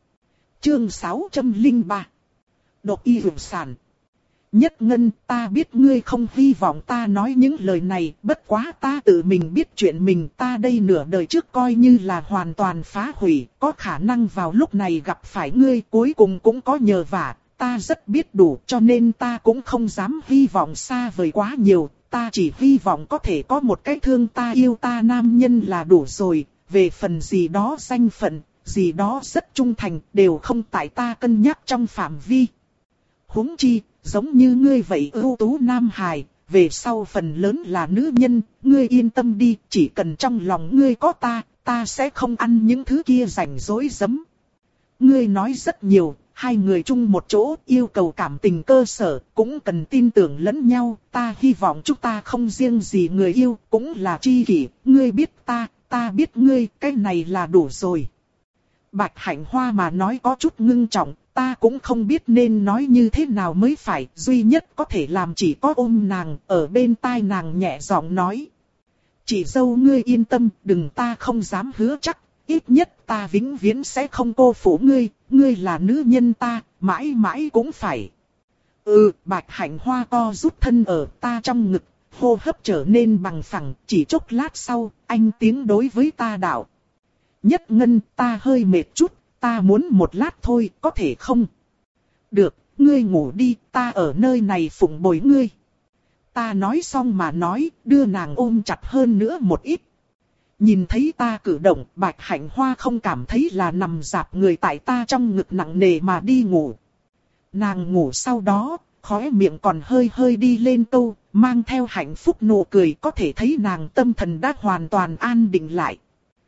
Chương sáu trăm lẻ ba. Độc y hưởng sản. Nhất Ngân, ta biết ngươi không hy vọng ta nói những lời này, bất quá ta tự mình biết chuyện mình, ta đây nửa đời trước coi như là hoàn toàn phá hủy, có khả năng vào lúc này gặp phải ngươi, cuối cùng cũng có nhờ vả, ta rất biết đủ, cho nên ta cũng không dám hy vọng xa vời quá nhiều, ta chỉ hy vọng có thể có một cái thương ta yêu ta nam nhân là đủ rồi, về phần gì đó danh phận, gì đó rất trung thành, đều không tại ta cân nhắc trong phạm vi. Huống chi, giống như ngươi vậy ưu tú nam hài, về sau phần lớn là nữ nhân, ngươi yên tâm đi, chỉ cần trong lòng ngươi có ta, ta sẽ không ăn những thứ kia rảnh rỗi dấm. Ngươi nói rất nhiều, hai người chung một chỗ, yêu cầu cảm tình cơ sở, cũng cần tin tưởng lẫn nhau, ta hy vọng chúng ta không riêng gì người yêu, cũng là tri kỷ, ngươi biết ta, ta biết ngươi, cái này là đủ rồi. Bạch Hạnh Hoa mà nói có chút ngưng trọng, ta cũng không biết nên nói như thế nào mới phải, duy nhất có thể làm chỉ có ôm nàng, ở bên tai nàng nhẹ giọng nói. Chị dâu ngươi yên tâm, đừng, ta không dám hứa chắc, ít nhất ta vĩnh viễn sẽ không cô phụ ngươi, ngươi là nữ nhân ta, mãi mãi cũng phải. Ừ, Bạch Hạnh Hoa co rút thân ở ta trong ngực, hô hấp trở nên bằng phẳng, chỉ chốc lát sau, anh tiếng đối với ta đạo. Nhất Ngân, ta hơi mệt chút, ta muốn một lát thôi, có thể không? Được, ngươi ngủ đi, ta ở nơi này phụng bồi ngươi. Ta nói xong mà nói, đưa nàng ôm chặt hơn nữa một ít. Nhìn thấy ta cử động, Bạch Hạnh Hoa không cảm thấy là nằm dạp người tại ta trong ngực nặng nề mà đi ngủ. Nàng ngủ sau đó, khóe miệng còn hơi hơi đi lên câu, mang theo hạnh phúc nụ cười, có thể thấy nàng tâm thần đã hoàn toàn an định lại.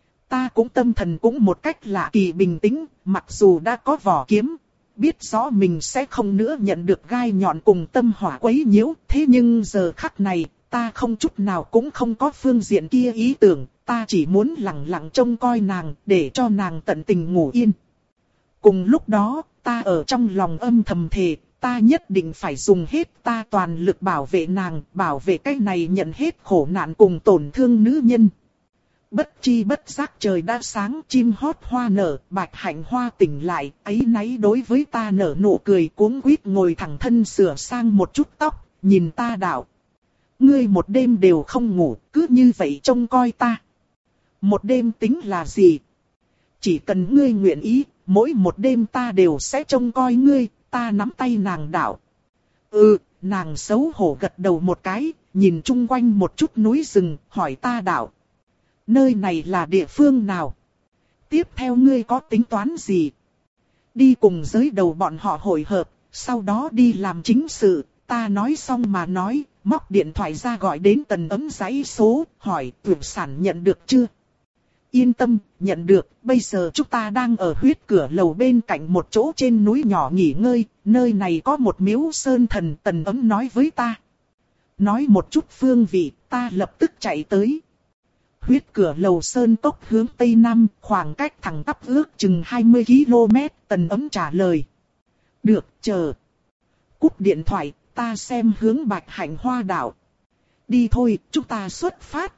Ta cũng tâm thần cũng một cách lạ kỳ bình tĩnh, mặc dù đã có vỏ kiếm, biết rõ mình sẽ không nữa nhận được gai nhọn cùng tâm hỏa quấy nhiễu, thế nhưng giờ khắc này, ta không chút nào cũng không có phương diện kia ý tưởng, ta chỉ muốn lặng lặng trông coi nàng, để cho nàng tận tình ngủ yên. Cùng lúc đó, ta ở trong lòng âm thầm thề, ta nhất định phải dùng hết ta toàn lực bảo vệ nàng, bảo vệ cái này nhận hết khổ nạn cùng tổn thương nữ nhân. Bất chi bất giác trời đã sáng, chim hót hoa nở, Bạch Hạnh Hoa tỉnh lại, ấy náy đối với ta nở nụ cười, cuống quýt ngồi thẳng thân sửa sang một chút tóc, nhìn ta đạo. Ngươi một đêm đều không ngủ, cứ như vậy trông coi ta. Một đêm tính là gì? Chỉ cần ngươi nguyện ý, mỗi một đêm ta đều sẽ trông coi ngươi, ta nắm tay nàng đạo. Ừ, nàng xấu hổ gật đầu một cái, nhìn chung quanh một chút núi rừng, hỏi ta đạo. Nơi này là địa phương nào? Tiếp theo ngươi có tính toán gì? Đi cùng giới đầu bọn họ hội hợp, sau đó đi làm chính sự. Ta nói xong mà nói, móc điện thoại ra gọi đến Tần Ấm dãy số, hỏi Tuyển Sản nhận được chưa? Yên tâm, nhận được, bây giờ chúng ta đang ở huyết cửa lầu bên cạnh một chỗ trên núi nhỏ nghỉ ngơi, nơi này có một miếu sơn thần. Tần Ấm nói với ta. Nói một chút phương vị, ta lập tức chạy tới. Huyết cửa lầu sơn tốc hướng tây nam, khoảng cách thẳng tắp ước chừng hai mươi ki lô mét, Tần Ấm trả lời. Được, chờ. Cúp điện thoại, ta xem hướng Bạch Hạnh Hoa đảo. Đi thôi, chúng ta xuất phát.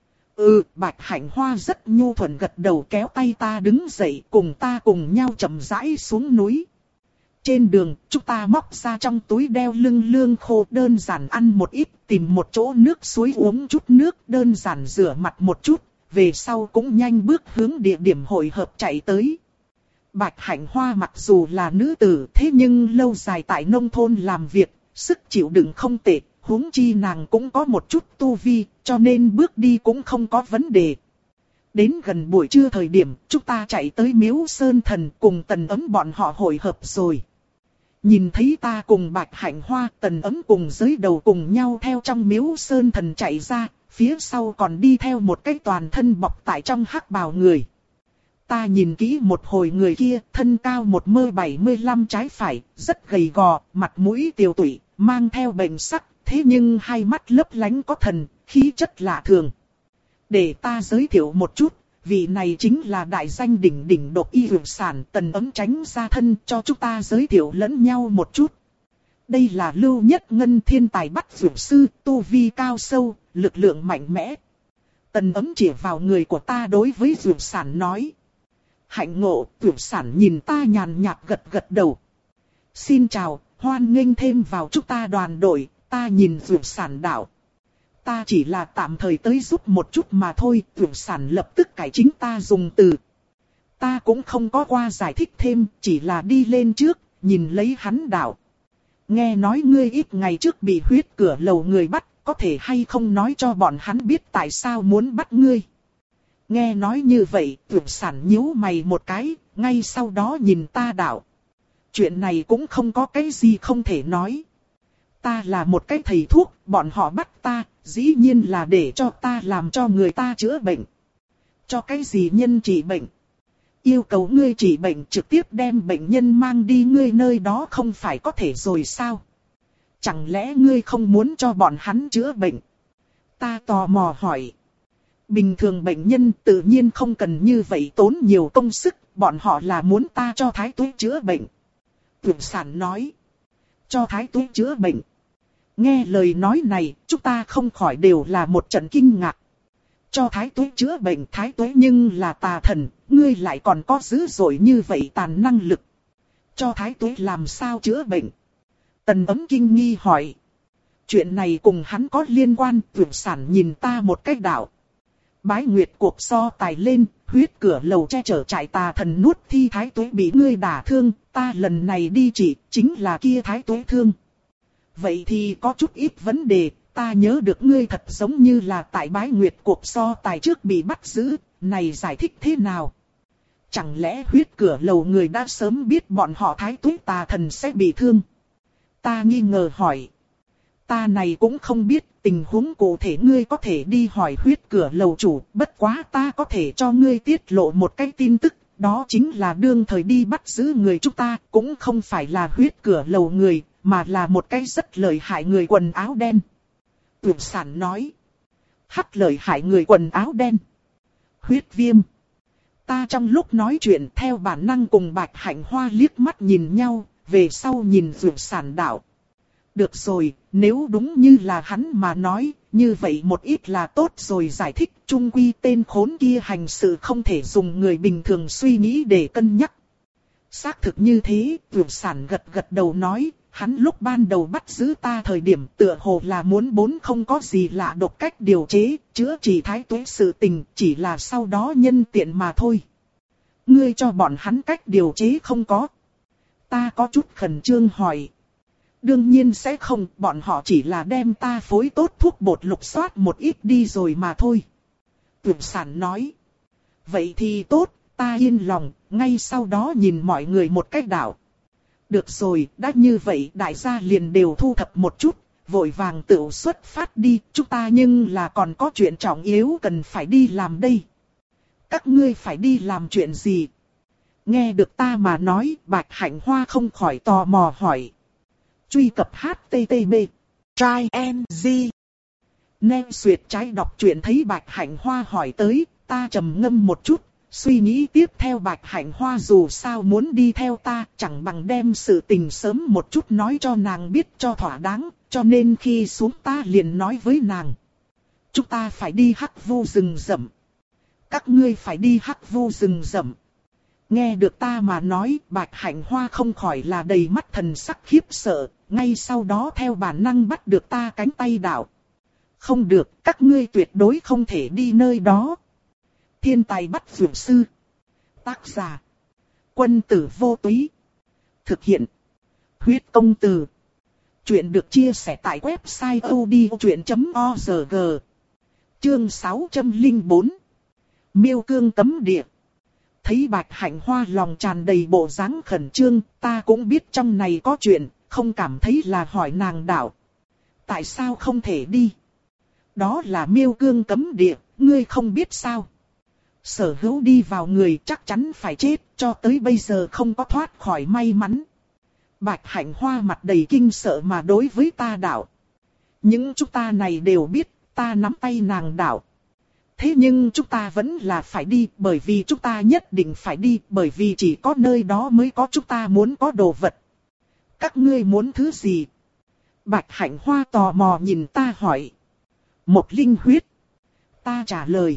Ừ, Bạch Hạnh Hoa rất nhu thuận gật đầu, kéo tay ta đứng dậy, cùng ta cùng nhau chậm rãi xuống núi. Trên đường, chúng ta móc ra trong túi đeo lưng lương khô, đơn giản ăn một ít, tìm một chỗ nước suối uống chút nước, đơn giản rửa mặt một chút, về sau cũng nhanh bước hướng địa điểm hội hợp chạy tới. Bạch Hạnh Hoa mặc dù là nữ tử, thế nhưng lâu dài tại nông thôn làm việc, sức chịu đựng không tệ, huống chi nàng cũng có một chút tu vi, cho nên bước đi cũng không có vấn đề. Đến gần buổi trưa thời điểm, chúng ta chạy tới miếu sơn thần, cùng Tần Ấm bọn họ hội hợp rồi. Nhìn thấy ta cùng Bạch Hạnh Hoa, Tần Ấm cùng giới đầu cùng nhau theo trong miếu sơn thần chạy ra, phía sau còn đi theo một cái toàn thân bọc tại trong hắc bào người. Ta nhìn kỹ một hồi, người kia thân cao một mơ bảy mươi lăm trái phải, rất gầy gò, mặt mũi tiều tụy, mang theo bệnh sắc, thế nhưng hai mắt lấp lánh có thần, khí chất lạ thường. Để ta giới thiệu một chút, vị này chính là đại danh đỉnh đỉnh độc y Tuyển Sản. Tần Ấm tránh ra thân cho chúng ta giới thiệu lẫn nhau một chút. Đây là Lưu Nhất Ngân, thiên tài bắt dược sư, tu vi cao sâu, lực lượng mạnh mẽ. Tần Ấm chỉ vào người của ta đối với Tuyển Sản nói. Hạnh ngộ. Tuyển Sản nhìn ta nhàn nhạt gật gật đầu. Xin chào, hoan nghênh thêm vào chúng ta đoàn đội. Ta nhìn Tuyển Sản đạo. Ta chỉ là tạm thời tới giúp một chút mà thôi. Tuyển Sản lập tức cải chính ta dùng từ. Ta cũng không có qua giải thích thêm, chỉ là đi lên trước, nhìn lấy hắn đạo. Nghe nói ngươi ít ngày trước bị huyết cửa lầu người bắt, có thể hay không nói cho bọn hắn biết tại sao muốn bắt ngươi. Nghe nói như vậy, Tuyển Sản nhíu mày một cái, ngay sau đó nhìn ta đạo. Chuyện này cũng không có cái gì không thể nói. Ta là một cái thầy thuốc, bọn họ bắt ta, dĩ nhiên là để cho ta làm cho người ta chữa bệnh. Cho cái gì nhân trị bệnh? Yêu cầu ngươi trị bệnh, trực tiếp đem bệnh nhân mang đi ngươi nơi đó không phải có thể rồi sao? Chẳng lẽ ngươi không muốn cho bọn hắn chữa bệnh? Ta tò mò hỏi. Bình thường bệnh nhân tự nhiên không cần như vậy tốn nhiều công sức, bọn họ là muốn ta cho Thái Tuế chữa bệnh. Tuyển Sản nói. Cho Thái Tuế chữa bệnh. Nghe lời nói này, chúng ta không khỏi đều là một trận kinh ngạc. Cho Thái Tuế chữa bệnh, Thái Tuế nhưng là tà thần, ngươi lại còn có dữ dội như vậy tàn năng lực. Cho Thái Tuế làm sao chữa bệnh? Tần Ấm kinh nghi hỏi. Chuyện này cùng hắn có liên quan. Tuyển Sản nhìn ta một cách đạo. Bái Nguyệt cuộc so tài lên, huyết cửa lầu che chở trại tà thần nuốt thi Thái Tuế bị ngươi đả thương, ta lần này đi chỉ, chính là kia Thái Tuế thương. Vậy thì có chút ít vấn đề, ta nhớ được ngươi thật giống như là tại Bái Nguyệt cuộc so tài trước bị bắt giữ, này giải thích thế nào? Chẳng lẽ huyết cửa lầu người đã sớm biết bọn họ Thái Tuế tà thần sẽ bị thương? Ta nghi ngờ hỏi. Ta này cũng không biết tình huống cụ thể, ngươi có thể đi hỏi huyết cửa lầu chủ, bất quá ta có thể cho ngươi tiết lộ một cái tin tức, đó chính là đương thời đi bắt giữ người chúng ta, cũng không phải là huyết cửa lầu người, mà là một cái rất lợi hại người quần áo đen. Tuyển sản nói. Hắc lợi hại người quần áo đen. Huyết viêm. Ta trong lúc nói chuyện theo bản năng cùng Bạch Hạnh Hoa liếc mắt nhìn nhau, về sau nhìn tuyển sản đạo. Được rồi, nếu đúng như là hắn mà nói, như vậy một ít là tốt rồi, giải thích. Trung quy tên khốn kia hành sự không thể dùng người bình thường suy nghĩ để cân nhắc. Xác thực như thế, tuyển sản gật gật đầu nói. Hắn lúc ban đầu bắt giữ ta thời điểm tựa hồ là muốn bốn không có gì lạ độc cách điều chế, chữa trị thái tuế sự tình, chỉ là sau đó nhân tiện mà thôi. Ngươi cho bọn hắn cách điều chế không có? Ta có chút khẩn trương hỏi. Đương nhiên sẽ không, bọn họ chỉ là đem ta phối tốt thuốc bột lục soát một ít đi rồi mà thôi. Tuyển sản nói. Vậy thì tốt, ta yên lòng, ngay sau đó nhìn mọi người một cách đảo. Được rồi, đã như vậy đại gia liền đều thu thập một chút, vội vàng tự xuất phát đi, chúng ta nhưng là còn có chuyện trọng yếu cần phải đi làm đây. Các ngươi phải đi làm chuyện gì? Nghe được ta mà nói, Bạch Hạnh Hoa không khỏi tò mò hỏi. Truy cập H T T P Try and G Nên Xuyệt trái đọc truyện thấy Bạch Hạnh Hoa hỏi tới, ta trầm ngâm một chút. Suy nghĩ tiếp theo Bạch Hạnh Hoa dù sao muốn đi theo ta, chẳng bằng đem sự tình sớm một chút nói cho nàng biết cho thỏa đáng, cho nên khi xuống ta liền nói với nàng. Chúng ta phải đi hắc vu rừng rậm. Các ngươi phải đi hắc vu rừng rậm. Nghe được ta mà nói, Bạch Hạnh Hoa không khỏi là đầy mắt thần sắc khiếp sợ, ngay sau đó theo bản năng bắt được ta cánh tay đạo. Không được, các ngươi tuyệt đối không thể đi nơi đó. Thiên tài bắt dược sư. Tác giả. Quân tử vô túy. Thực hiện. Huyết công từ. Chuyện được chia sẻ tại website odchuyện chấm org. Chương sáu trăm lẻ bốn. Miêu cương cấm địa. Thấy Bạch Hạnh Hoa lòng tràn đầy bộ dáng khẩn trương, ta cũng biết trong này có chuyện, không cảm thấy là hỏi nàng đạo. Tại sao không thể đi? Đó là miêu cương cấm địa, ngươi không biết sao? Sở hữu đi vào người chắc chắn phải chết, cho tới bây giờ không có thoát khỏi may mắn. Bạch Hạnh Hoa mặt đầy kinh sợ mà đối với ta đạo. Những chúng ta này đều biết, ta nắm tay nàng đạo. Thế nhưng chúng ta vẫn là phải đi, bởi vì chúng ta nhất định phải đi, bởi vì chỉ có nơi đó mới có chúng ta muốn có đồ vật. Các ngươi muốn thứ gì? Bạch Hạnh Hoa tò mò nhìn ta hỏi. Một linh huyết. Ta trả lời.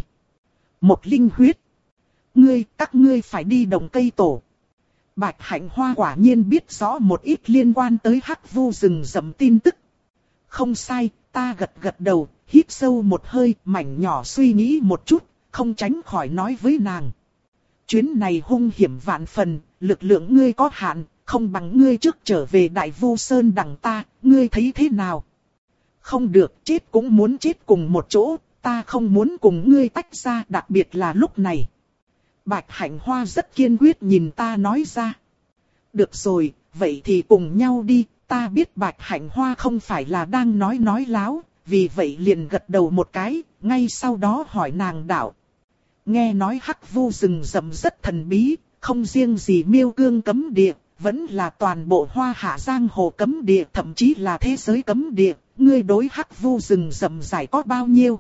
Một linh huyết. Ngươi, các ngươi phải đi đồng cây tổ. Bạch Hạnh Hoa quả nhiên biết rõ một ít liên quan tới hắc vu rừng rậm tin tức. Không sai, ta gật gật đầu, hít sâu một hơi, mảnh nhỏ suy nghĩ một chút, không tránh khỏi nói với nàng. Chuyến này hung hiểm vạn phần, lực lượng ngươi có hạn, không bằng ngươi trước trở về Đại Vu Sơn đằng ta, ngươi thấy thế nào? Không được, chết cũng muốn chết cùng một chỗ. Ta không muốn cùng ngươi tách ra, đặc biệt là lúc này. Bạch Hạnh Hoa rất kiên quyết nhìn ta nói ra. Được rồi, vậy thì cùng nhau đi. Ta biết Bạch Hạnh Hoa không phải là đang nói nói láo, vì vậy liền gật đầu một cái, ngay sau đó hỏi nàng đạo. Nghe nói hắc vu rừng rậm rất thần bí, không riêng gì miêu cương cấm địa, vẫn là toàn bộ Hoa Hạ Giang Hồ cấm địa, thậm chí là thế giới cấm địa. Ngươi đối hắc vu rừng rậm giải có bao nhiêu?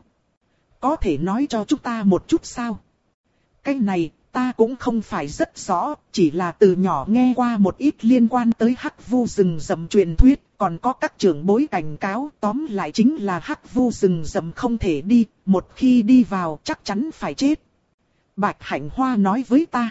Có thể nói cho chúng ta một chút sao? Cái này, ta cũng không phải rất rõ, chỉ là từ nhỏ nghe qua một ít liên quan tới hắc vu rừng rậm truyền thuyết, còn có các trưởng bối cảnh cáo, tóm lại chính là hắc vu rừng rậm không thể đi, một khi đi vào chắc chắn phải chết. Bạch Hạnh Hoa nói với ta.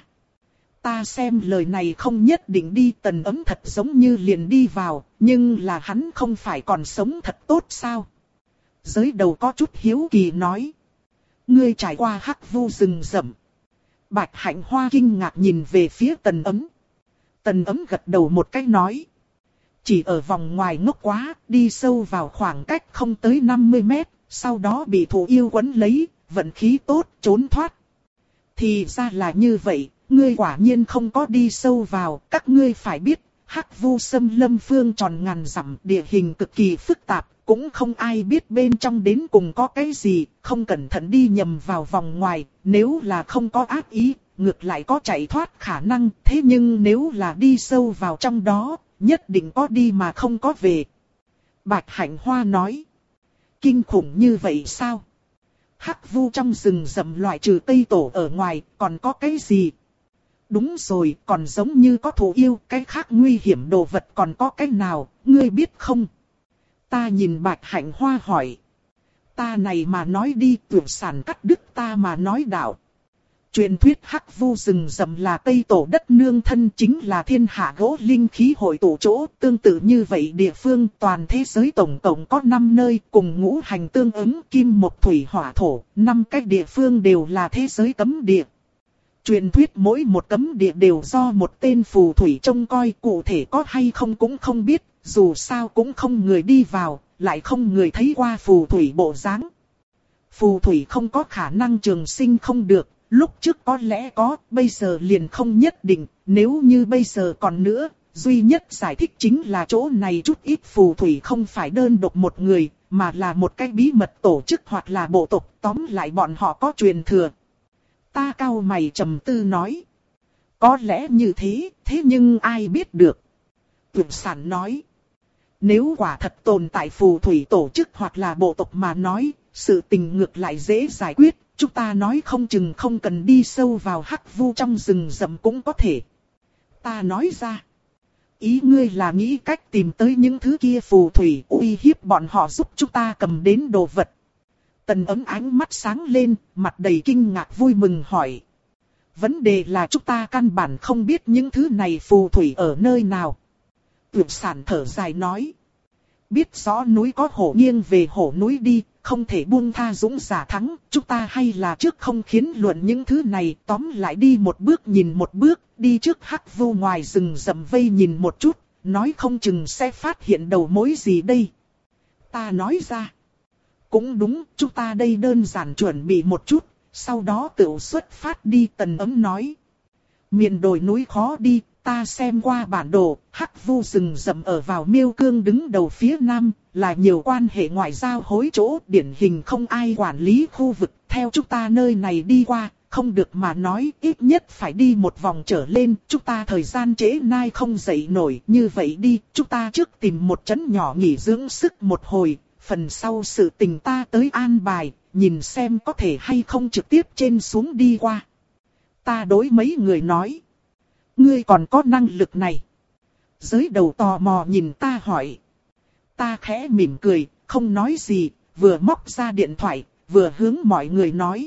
Ta xem lời này không nhất định đi, Tần Ấm thật giống như liền đi vào, nhưng là hắn không phải còn sống thật tốt sao? Giới đầu có chút hiếu kỳ nói. Ngươi trải qua hắc vu rừng rậm. Bạch Hạnh Hoa kinh ngạc nhìn về phía Tần Ấm. Tần Ấm gật đầu một cái nói. Chỉ ở vòng ngoài ngốc quá, đi sâu vào khoảng cách không tới năm mươi mét, sau đó bị thú yêu quấn lấy, vận khí tốt, trốn thoát. Thì ra là như vậy, ngươi quả nhiên không có đi sâu vào, các ngươi phải biết, Hắc Vu xâm lâm phương tròn ngàn dặm, địa hình cực kỳ phức tạp, cũng không ai biết bên trong đến cùng có cái gì, không cẩn thận đi nhầm vào vòng ngoài, nếu là không có ác ý, ngược lại có chạy thoát khả năng, thế nhưng nếu là đi sâu vào trong đó, nhất định có đi mà không có về. Bạch Hạnh Hoa nói, kinh khủng như vậy sao? Hắc Vu trong rừng rậm loại trừ Tây Tổ ở ngoài, còn có cái gì? Đúng rồi, còn giống như có thú yêu, cái khác nguy hiểm đồ vật còn có cái nào, ngươi biết không? Ta nhìn Bạch Hạnh Hoa hỏi. Ta này mà nói đi, tuyển sản cắt đứt ta mà nói đạo. Truyền thuyết Hắc Vu rừng rậm là Tây Tổ đất nương thân, chính là thiên hạ gỗ linh khí hội tụ chỗ. Tương tự như vậy địa phương toàn thế giới tổng cộng có năm nơi, cùng ngũ hành tương ứng kim mộc thủy hỏa thổ. Năm cái địa phương đều là thế giới cấm địa. Truyền thuyết mỗi một cấm địa đều do một tên phù thủy trông coi, cụ thể có hay không cũng không biết, dù sao cũng không người đi vào, lại không người thấy qua phù thủy bộ dáng. Phù thủy không có khả năng trường sinh không được, lúc trước có lẽ có, bây giờ liền không nhất định, nếu như bây giờ còn nữa, duy nhất giải thích chính là chỗ này chút ít phù thủy không phải đơn độc một người, mà là một cái bí mật tổ chức hoặc là bộ tộc, tóm lại bọn họ có truyền thừa. Ta cau mày trầm tư nói. Có lẽ như thế, thế nhưng ai biết được. Tuyển sản nói. Nếu quả thật tồn tại phù thủy tổ chức hoặc là bộ tộc mà nói, sự tình ngược lại dễ giải quyết. Chúng ta nói không chừng không cần đi sâu vào Hắc Vu trong rừng rậm cũng có thể. Ta nói ra. Ý ngươi là nghĩ cách tìm tới những thứ kia phù thủy uy hiếp bọn họ giúp chúng ta cầm đến đồ vật. Tần Ấm ánh mắt sáng lên, mặt đầy kinh ngạc vui mừng hỏi. Vấn đề là chúng ta căn bản không biết những thứ này phù thủy ở nơi nào. Tuyệt sản thở dài nói. Biết rõ núi có hổ nghiêng về hổ núi đi, không thể buông tha dũng giả thắng. Chúng ta hay là trước không khiến luận những thứ này, tóm lại đi một bước nhìn một bước, đi trước Hắc Vu ngoài rừng rậm vây nhìn một chút, nói không chừng sẽ phát hiện đầu mối gì đây. Ta nói ra. Cũng đúng, chúng ta đây đơn giản chuẩn bị một chút, sau đó tự xuất phát đi. Tần Ấm nói. Miền đồi núi khó đi, ta xem qua bản đồ, Hắc Vu rừng rậm ở vào Miêu Cương đứng đầu phía nam, là nhiều quan hệ ngoại giao hối chỗ, điển hình không ai quản lý khu vực, theo chúng ta nơi này đi qua, không được mà nói, ít nhất phải đi một vòng trở lên, chúng ta thời gian trễ nai không dậy nổi, như vậy đi, chúng ta trước tìm một trấn nhỏ nghỉ dưỡng sức một hồi. Phần sau sự tình ta tới an bài, nhìn xem có thể hay không trực tiếp trên xuống đi qua. Ta đối mấy người nói. Ngươi còn có năng lực này. Giới đầu tò mò nhìn ta hỏi. Ta khẽ mỉm cười, không nói gì, vừa móc ra điện thoại, vừa hướng mọi người nói.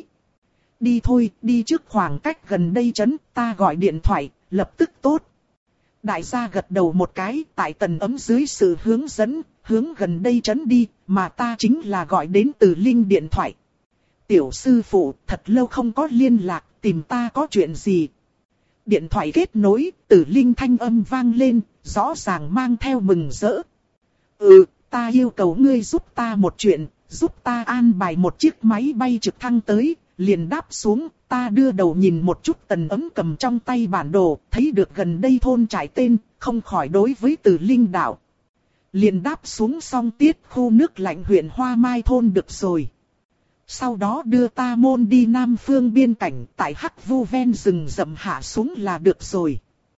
Đi thôi, đi trước khoảng cách gần đây trấn, ta gọi điện thoại, lập tức tốt. Đại gia gật đầu một cái, tại Tần Ấm dưới sự hướng dẫn, hướng gần đây trấn đi, mà ta chính là gọi đến Từ Linh điện thoại. Tiểu sư phụ, thật lâu không có liên lạc, tìm ta có chuyện gì? Điện thoại kết nối, Từ Linh thanh âm vang lên, rõ ràng mang theo mừng rỡ. Ừ, ta yêu cầu ngươi giúp ta một chuyện, giúp ta an bài một chiếc máy bay trực thăng tới, liền đáp xuống. Ta đưa đầu nhìn một chút. Tần Ấm cầm trong tay bản đồ, thấy được gần đây thôn trải tên, không khỏi đối với Từ Linh đạo. Liền đáp xuống xong tiết khu nước lạnh huyện Hoa Mai thôn được rồi. Sau đó đưa ta môn đi Nam Phương biên cảnh, tại Hắc Vu ven rừng rậm hạ xuống là được rồi.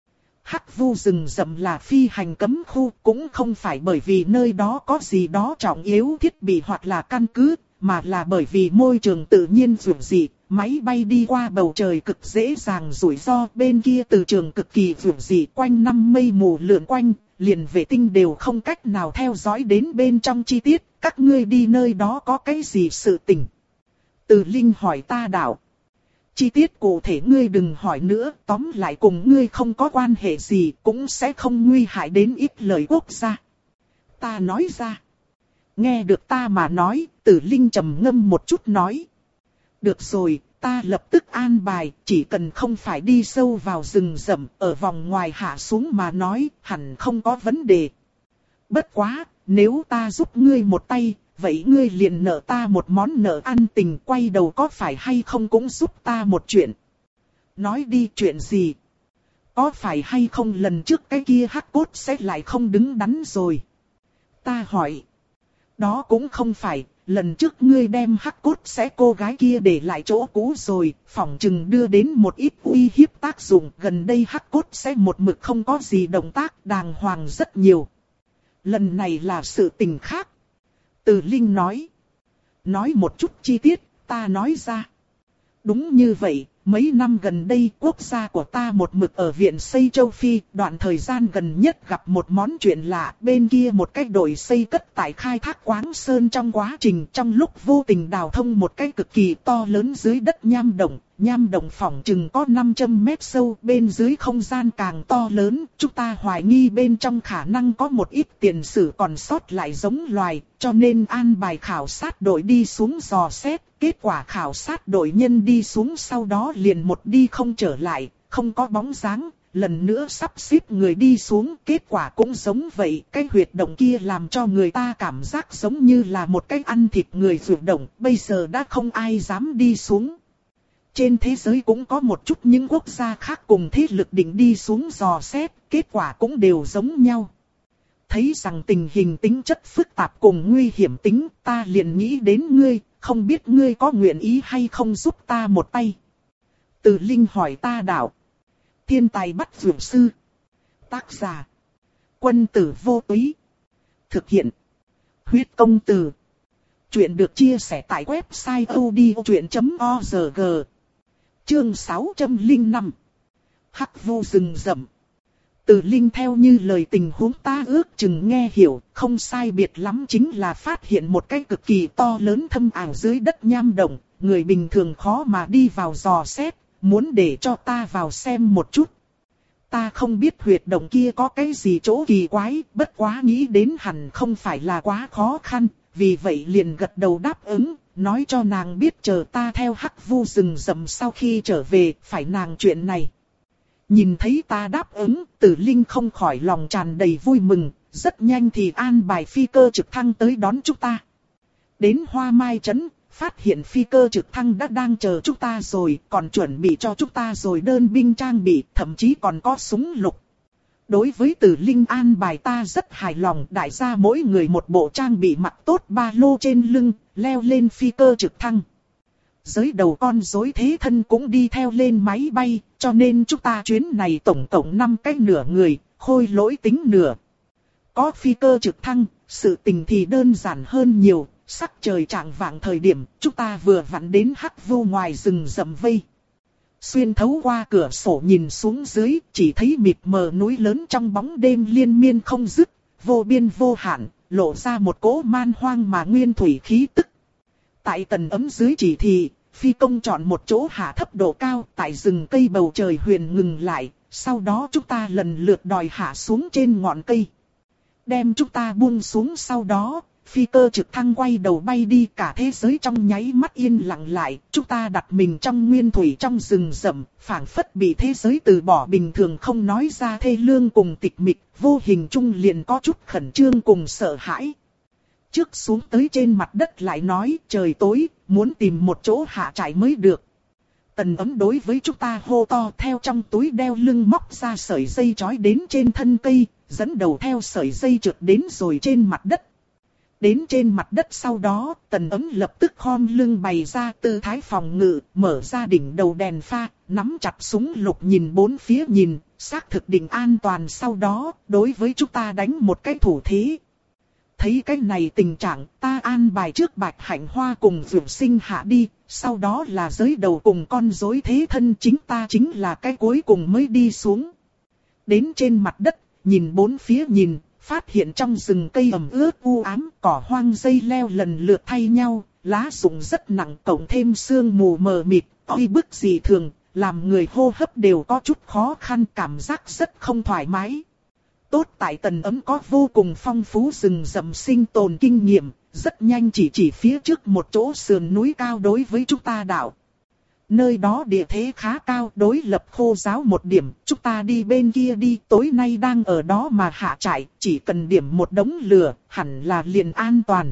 Hắc Vu rừng rậm là phi hành cấm khu, cũng không phải bởi vì nơi đó có gì đó trọng yếu thiết bị hoặc là căn cứ, mà là bởi vì môi trường tự nhiên rủi dị, máy bay đi qua bầu trời cực dễ dàng rủi ro, bên kia từ trường cực kỳ rủi dị, quanh năm mây mù lượn quanh, liền vệ tinh đều không cách nào theo dõi đến bên trong chi tiết, các ngươi đi nơi đó có cái gì sự tình? Từ Linh hỏi ta đạo. Chi tiết cụ thể ngươi đừng hỏi nữa, tóm lại cùng ngươi không có quan hệ gì, cũng sẽ không nguy hại đến ít lời quốc gia. Ta nói ra. Nghe được ta mà nói, Từ Linh trầm ngâm một chút nói. Được rồi, ta lập tức an bài, chỉ cần không phải đi sâu vào rừng rậm, ở vòng ngoài hạ xuống mà nói, hẳn không có vấn đề. Bất quá, nếu ta giúp ngươi một tay, vậy ngươi liền nợ ta một món nợ ăn tình, quay đầu có phải hay không cũng giúp ta một chuyện. Nói đi, chuyện gì? Có phải hay không lần trước cái kia hắc cốt sẽ lại không đứng đắn rồi? Ta hỏi. Đó cũng không phải, lần trước ngươi đem hắc cốt sẽ cô gái kia để lại chỗ cũ rồi, phỏng chừng đưa đến một ít uy hiếp tác dụng. Gần đây hắc cốt sẽ một mực không có gì động tác, đàng hoàng rất nhiều. Lần này là sự tình khác. Từ Linh nói. Nói một chút chi tiết, ta nói ra. Đúng như vậy, mấy năm gần đây quốc gia của ta một mực ở viện xây châu Phi, đoạn thời gian gần nhất gặp một món chuyện lạ, bên kia một cái đội xây cất tại khai thác Quáng Sơn trong quá trình trong lúc vô tình đào thông một cái cực kỳ to lớn dưới đất nham động, nham động phỏng chừng có năm trăm mét sâu, bên dưới không gian càng to lớn, chúng ta hoài nghi bên trong khả năng có một ít tiền sử còn sót lại giống loài, cho nên an bài khảo sát đội đi xuống dò xét. Kết quả khảo sát đội nhân đi xuống sau đó liền một đi không trở lại, không có bóng dáng, lần nữa sắp xếp người đi xuống, kết quả cũng giống vậy, cái huyệt động kia làm cho người ta cảm giác giống như là một cái ăn thịt người huyệt động, bây giờ đã không ai dám đi xuống. Trên thế giới cũng có một chút những quốc gia khác cùng thế lực định đi xuống dò xét, kết quả cũng đều giống nhau. Thấy rằng tình hình tính chất phức tạp cùng nguy hiểm tính, ta liền nghĩ đến ngươi. Không biết ngươi có nguyện ý hay không giúp ta một tay. Từ Linh hỏi ta đạo. Thiên tài bắt dược sư. Tác giả. Quân tử vô túy. Thực hiện. Huyết công từ. Chuyện được chia sẻ tại website odchuyện chấm org. Chương sáu trăm lẻ năm. Hắc vu rừng rậm. Từ Linh theo như lời tình huống ta ước chừng nghe hiểu, không sai biệt lắm chính là phát hiện một cái cực kỳ to lớn thâm ảo dưới đất nham động, người bình thường khó mà đi vào dò xét, muốn để cho ta vào xem một chút. Ta không biết huyệt động kia có cái gì chỗ kỳ quái, bất quá nghĩ đến hẳn không phải là quá khó khăn, vì vậy liền gật đầu đáp ứng, nói cho nàng biết chờ ta theo hắc vu rừng rậm sau khi trở về, phải nàng chuyện này. Nhìn thấy ta đáp ứng, Tử Linh không khỏi lòng tràn đầy vui mừng, rất nhanh thì an bài phi cơ trực thăng tới đón chúng ta. Đến Hoa Mai Trấn, phát hiện phi cơ trực thăng đã đang chờ chúng ta rồi, còn chuẩn bị cho chúng ta rồi đơn binh trang bị, thậm chí còn có súng lục. Đối với Tử Linh an bài ta rất hài lòng, đại gia mỗi người một bộ trang bị mặc tốt ba lô trên lưng, leo lên phi cơ trực thăng. Giới đầu con rối thế thân cũng đi theo lên máy bay, cho nên chúng ta chuyến này tổng cộng năm cái nửa người, khôi lỗi tính nửa. Có phi cơ trực thăng, sự tình thì đơn giản hơn nhiều, sắc trời chạng vạng thời điểm, chúng ta vừa vặn đến hắc vu ngoài rừng rậm vây. Xuyên thấu qua cửa sổ nhìn xuống dưới, chỉ thấy mịt mờ núi lớn trong bóng đêm liên miên không dứt, vô biên vô hạn, lộ ra một cỗ man hoang mà nguyên thủy khí tức. Tại tần ấm dưới chỉ thị, phi công chọn một chỗ hạ thấp độ cao, tại rừng cây bầu trời huyền ngừng lại, sau đó chúng ta lần lượt đòi hạ xuống trên ngọn cây. Đem chúng ta buông xuống sau đó, phi cơ trực thăng quay đầu bay đi, cả thế giới trong nháy mắt yên lặng lại, chúng ta đặt mình trong nguyên thủy trong rừng rậm, phảng phất bị thế giới từ bỏ bình thường không nói ra thê lương cùng tịch mịch, vô hình chung liền có chút khẩn trương cùng sợ hãi. Trước xuống tới trên mặt đất lại nói trời tối, muốn tìm một chỗ hạ trại mới được. Tần ấm đối với chúng ta hô to, theo trong túi đeo lưng móc ra sợi dây trói đến trên thân cây, dẫn đầu theo sợi dây trượt đến rồi trên mặt đất. Đến trên mặt đất sau đó, tần ấm lập tức khom lưng bày ra tư thái phòng ngự, mở ra đỉnh đầu đèn pha, nắm chặt súng lục nhìn bốn phía nhìn, xác thực định an toàn sau đó, đối với chúng ta đánh một cái thủ thế. Thấy cái này tình trạng, ta an bài trước Bạch Hạnh Hoa cùng Vượng Sinh hạ đi, sau đó là giới đầu cùng con rối thế thân, chính ta chính là cái cuối cùng mới đi xuống. Đến trên mặt đất, nhìn bốn phía nhìn, phát hiện trong rừng cây ẩm ướt u ám, cỏ hoang dây leo lần lượt thay nhau, lá rụng rất nặng, cộng thêm sương mù mờ mịt, oi bức dị thường, làm người hô hấp đều có chút khó khăn, cảm giác rất không thoải mái. Tốt tại tần ấm có vô cùng phong phú rừng rậm sinh tồn kinh nghiệm, rất nhanh chỉ chỉ phía trước một chỗ sườn núi cao đối với chúng ta đạo. Nơi đó địa thế khá cao, đối lập khô giáo một điểm, chúng ta đi bên kia đi, tối nay đang ở đó mà hạ trại, chỉ cần điểm một đống lửa, hẳn là liền an toàn.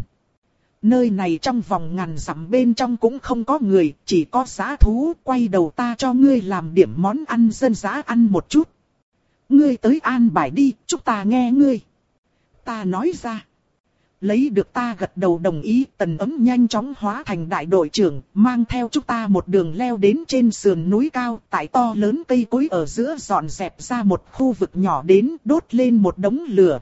Nơi này trong vòng ngàn dặm bên trong cũng không có người, chỉ có dã thú, quay đầu ta cho ngươi làm điểm món ăn dân dã ăn một chút. Ngươi tới an bài đi, chúng ta nghe ngươi. Ta nói ra. Lấy được ta gật đầu đồng ý, Tần Ấm nhanh chóng hóa thành đại đội trưởng, mang theo chúng ta một đường leo đến trên sườn núi cao, tại to lớn cây cối ở giữa dọn dẹp ra một khu vực nhỏ đến, đốt lên một đống lửa.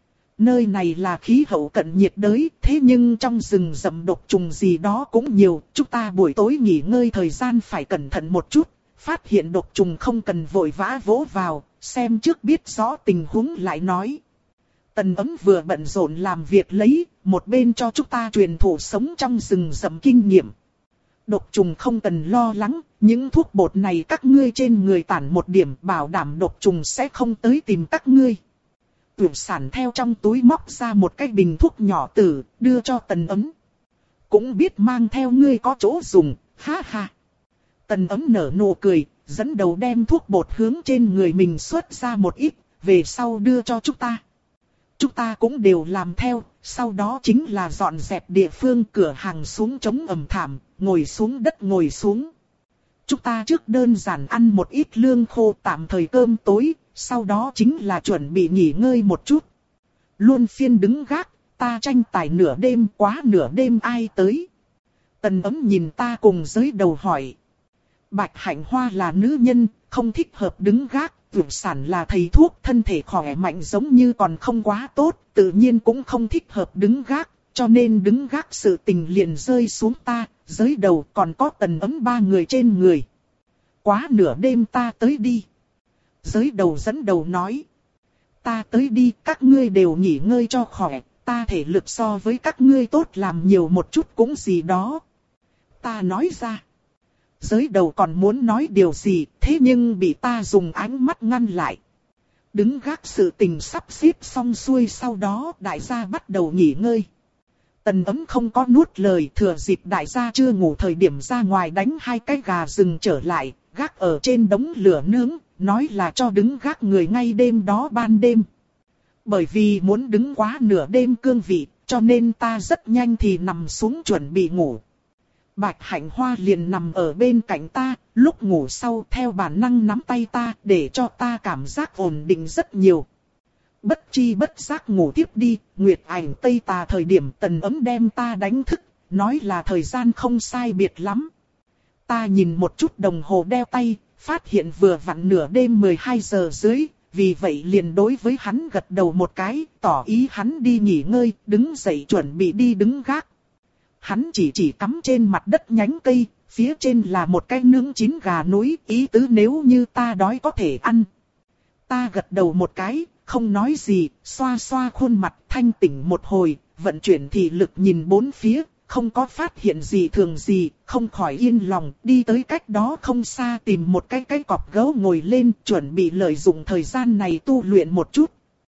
Nơi này là khí hậu cận nhiệt đới, thế nhưng trong rừng rậm độc trùng gì đó cũng nhiều, chúng ta buổi tối nghỉ ngơi thời gian phải cẩn thận một chút, phát hiện độc trùng không cần vội vã vỗ vào, xem trước biết rõ tình huống lại nói. Tần Ấm vừa bận rộn làm việc lấy, một bên cho chúng ta truyền thụ sống trong rừng rậm kinh nghiệm. Độc trùng không cần lo lắng, những thuốc bột này các ngươi trên người tản một điểm bảo đảm độc trùng sẽ không tới tìm các ngươi. Tuyển sản theo trong túi móc ra một cái bình thuốc nhỏ tử, đưa cho Tần Ấm. Cũng biết mang theo ngươi có chỗ dùng, ha ha. Tần Ấm nở nụ cười, dẫn đầu đem thuốc bột hướng trên người mình xuất ra một ít, về sau đưa cho chúng ta. Chúng ta cũng đều làm theo, sau đó chính là dọn dẹp địa phương cửa hàng xuống chống ẩm thảm, ngồi xuống đất ngồi xuống. Chúng ta trước đơn giản ăn một ít lương khô tạm thời cơm tối, sau đó chính là chuẩn bị nghỉ ngơi một chút. Luôn phiên đứng gác, ta tranh tài nửa đêm quá nửa đêm ai tới. Tần Ấm nhìn ta cùng giới đầu hỏi. Bạch Hạnh Hoa là nữ nhân, không thích hợp đứng gác. Tuyển sản là thầy thuốc, thân thể khỏe mạnh giống như còn không quá tốt, tự nhiên cũng không thích hợp đứng gác, cho nên đứng gác sự tình liền rơi xuống ta, giới đầu còn có Tần Ấm ba người trên người. Quá nửa đêm ta tới đi. Giới đầu dẫn đầu nói. Ta tới đi, các ngươi đều nghỉ ngơi cho khỏe, ta thể lực so với các ngươi tốt làm nhiều một chút cũng gì đó. Ta nói ra. Giới đầu còn muốn nói điều gì, thế nhưng bị ta dùng ánh mắt ngăn lại. Đứng gác sự tình sắp xếp xong xuôi, sau đó đại gia bắt đầu nghỉ ngơi. Tần Ấm không có nuốt lời, thừa dịp đại gia chưa ngủ thời điểm ra ngoài đánh hai cái gà rừng trở lại, gác ở trên đống lửa nướng, nói là cho đứng gác người ngay đêm đó ban đêm. Bởi vì muốn đứng quá nửa đêm cương vị, cho nên ta rất nhanh thì nằm xuống chuẩn bị ngủ. Bạch Hạnh Hoa liền nằm ở bên cạnh ta, lúc ngủ sau theo bản năng nắm tay ta để cho ta cảm giác ổn định rất nhiều. Bất chi bất giác ngủ tiếp đi, nguyệt ảnh tây tà thời điểm Tần Ấm đem ta đánh thức, nói là thời gian không sai biệt lắm. Ta nhìn một chút đồng hồ đeo tay, phát hiện vừa vặn nửa đêm mười hai giờ dưới, vì vậy liền đối với hắn gật đầu một cái, tỏ ý hắn đi nghỉ ngơi, đứng dậy chuẩn bị đi đứng gác. Hắn chỉ chỉ cắm trên mặt đất nhánh cây, phía trên là một cái nướng chín gà núi, ý tứ nếu như ta đói có thể ăn. Ta gật đầu một cái, không nói gì, xoa xoa khuôn mặt thanh tỉnh một hồi, vận chuyển thị lực nhìn bốn phía, không có phát hiện gì thường gì, không khỏi yên lòng, đi tới cách đó không xa tìm một cái cái cọp gấu ngồi lên, chuẩn bị lợi dụng thời gian này tu luyện một chút.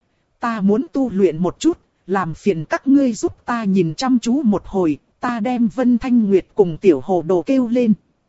Ta muốn tu luyện một chút, làm phiền các ngươi giúp ta nhìn chăm chú một hồi. Ta đem Vân Thanh Nguyệt cùng Tiểu Hồ Đồ kêu lên.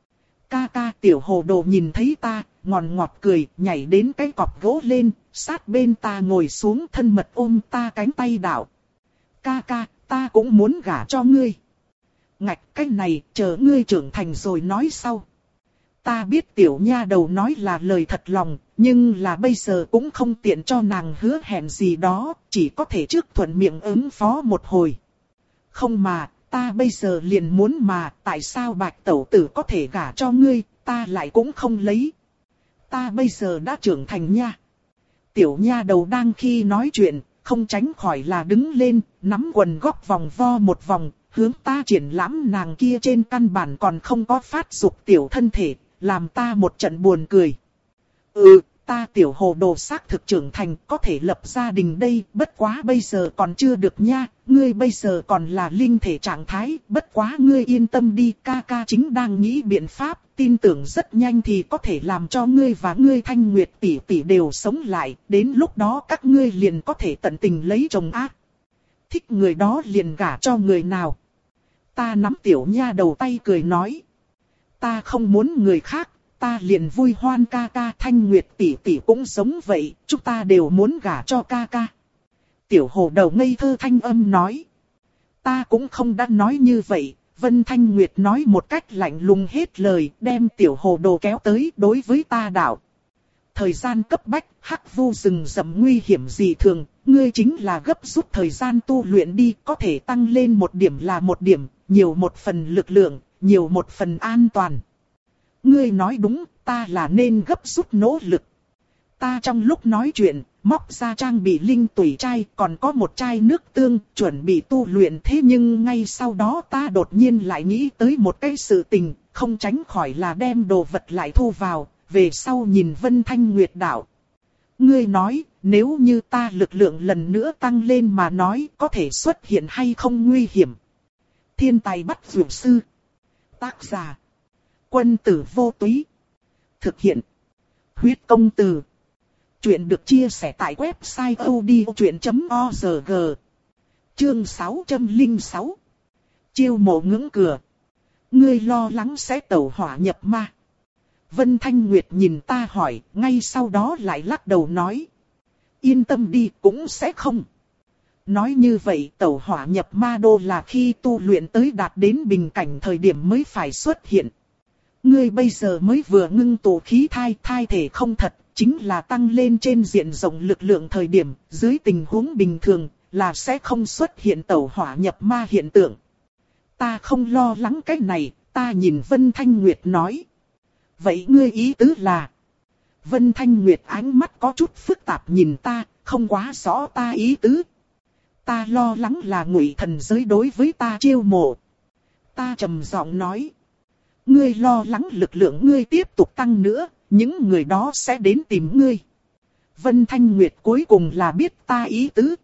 Ca ca Tiểu Hồ Đồ nhìn thấy ta, ngòn ngọt cười, nhảy đến cái cọp gỗ lên, sát bên ta ngồi xuống thân mật ôm ta cánh tay đạo. Ca ca, ta cũng muốn gả cho ngươi. Ngạch cái này, chờ ngươi trưởng thành rồi nói sau. Ta biết Tiểu Nha Đầu nói là lời thật lòng, nhưng là bây giờ cũng không tiện cho nàng hứa hẹn gì đó, chỉ có thể trước thuận miệng ứng phó một hồi. Không mà. Ta bây giờ liền muốn mà, tại sao Bạch Tẩu Tử có thể gả cho ngươi, ta lại cũng không lấy. Ta bây giờ đã trưởng thành nha. Tiểu Nha Đầu đang khi nói chuyện, không tránh khỏi là đứng lên, nắm quần góc vòng vo một vòng, hướng ta triển lãm nàng kia trên căn bản còn không có phát dục tiểu thân thể, làm ta một trận buồn cười. Ừ, ta Tiểu Hồ Đồ xác thực trưởng thành, có thể lập gia đình đây, bất quá bây giờ còn chưa được nha, ngươi bây giờ còn là linh thể trạng thái, bất quá ngươi yên tâm đi, ca ca chính đang nghĩ biện pháp, tin tưởng rất nhanh thì có thể làm cho ngươi và ngươi Thanh Nguyệt tỷ tỷ đều sống lại, đến lúc đó các ngươi liền có thể tận tình lấy chồng ác. Thích người đó liền gả cho người nào. Ta nắm Tiểu Nha Đầu tay cười nói. Ta không muốn người khác. Ta liền vui hoan ca ca, Thanh Nguyệt tỷ tỷ cũng giống vậy, chúng ta đều muốn gả cho ca ca. Tiểu Hồ Đầu ngây thơ thanh âm nói. Ta cũng không đã nói như vậy, Vân Thanh Nguyệt nói một cách lạnh lùng hết lời, đem Tiểu Hồ Đồ kéo tới đối với ta đạo. thời gian cấp bách, hắc vu rừng rậm nguy hiểm dị thường, ngươi chính là gấp rút thời gian tu luyện đi, có thể tăng lên một điểm là một điểm, nhiều một phần lực lượng, nhiều một phần an toàn. Ngươi nói đúng, ta là nên gấp rút nỗ lực. Ta trong lúc nói chuyện, móc ra trang bị linh tủy chai, còn có một chai nước tương, chuẩn bị tu luyện. Thế nhưng ngay sau đó ta đột nhiên lại nghĩ tới một cái sự tình, không tránh khỏi là đem đồ vật lại thu vào, về sau nhìn Vân Thanh Nguyệt đạo. Ngươi nói, nếu như ta lực lượng lần nữa tăng lên mà nói, có thể xuất hiện hay không nguy hiểm. Thiên tài bắt dược sư. Tác giả. Quân tử vô túy. Thực hiện. Huyết công từ. Chuyện được chia sẻ tại website odchuyện chấm org. Chương sáu trăm lẻ sáu. Chiêu mộ ngưỡng cửa. Ngươi lo lắng sẽ tẩu hỏa nhập ma. Vân Thanh Nguyệt nhìn ta hỏi, ngay sau đó lại lắc đầu nói. Yên tâm đi, cũng sẽ không. Nói như vậy tẩu hỏa nhập ma đô là khi tu luyện tới đạt đến bình cảnh thời điểm mới phải xuất hiện. Ngươi bây giờ mới vừa ngưng tụ khí thai, thai thể không thật, chính là tăng lên trên diện rộng lực lượng thời điểm, dưới tình huống bình thường, là sẽ không xuất hiện tẩu hỏa nhập ma hiện tượng. Ta không lo lắng cái này, ta nhìn Vân Thanh Nguyệt nói. Vậy ngươi ý tứ là? Vân Thanh Nguyệt ánh mắt có chút phức tạp nhìn ta, không quá rõ ta ý tứ. Ta lo lắng là Ngụy Thần giới đối với ta chiêu mộ. Ta trầm giọng nói. Ngươi lo lắng lực lượng ngươi tiếp tục tăng nữa, những người đó sẽ đến tìm ngươi. Vân Thanh Nguyệt cuối cùng là biết ta ý tứ.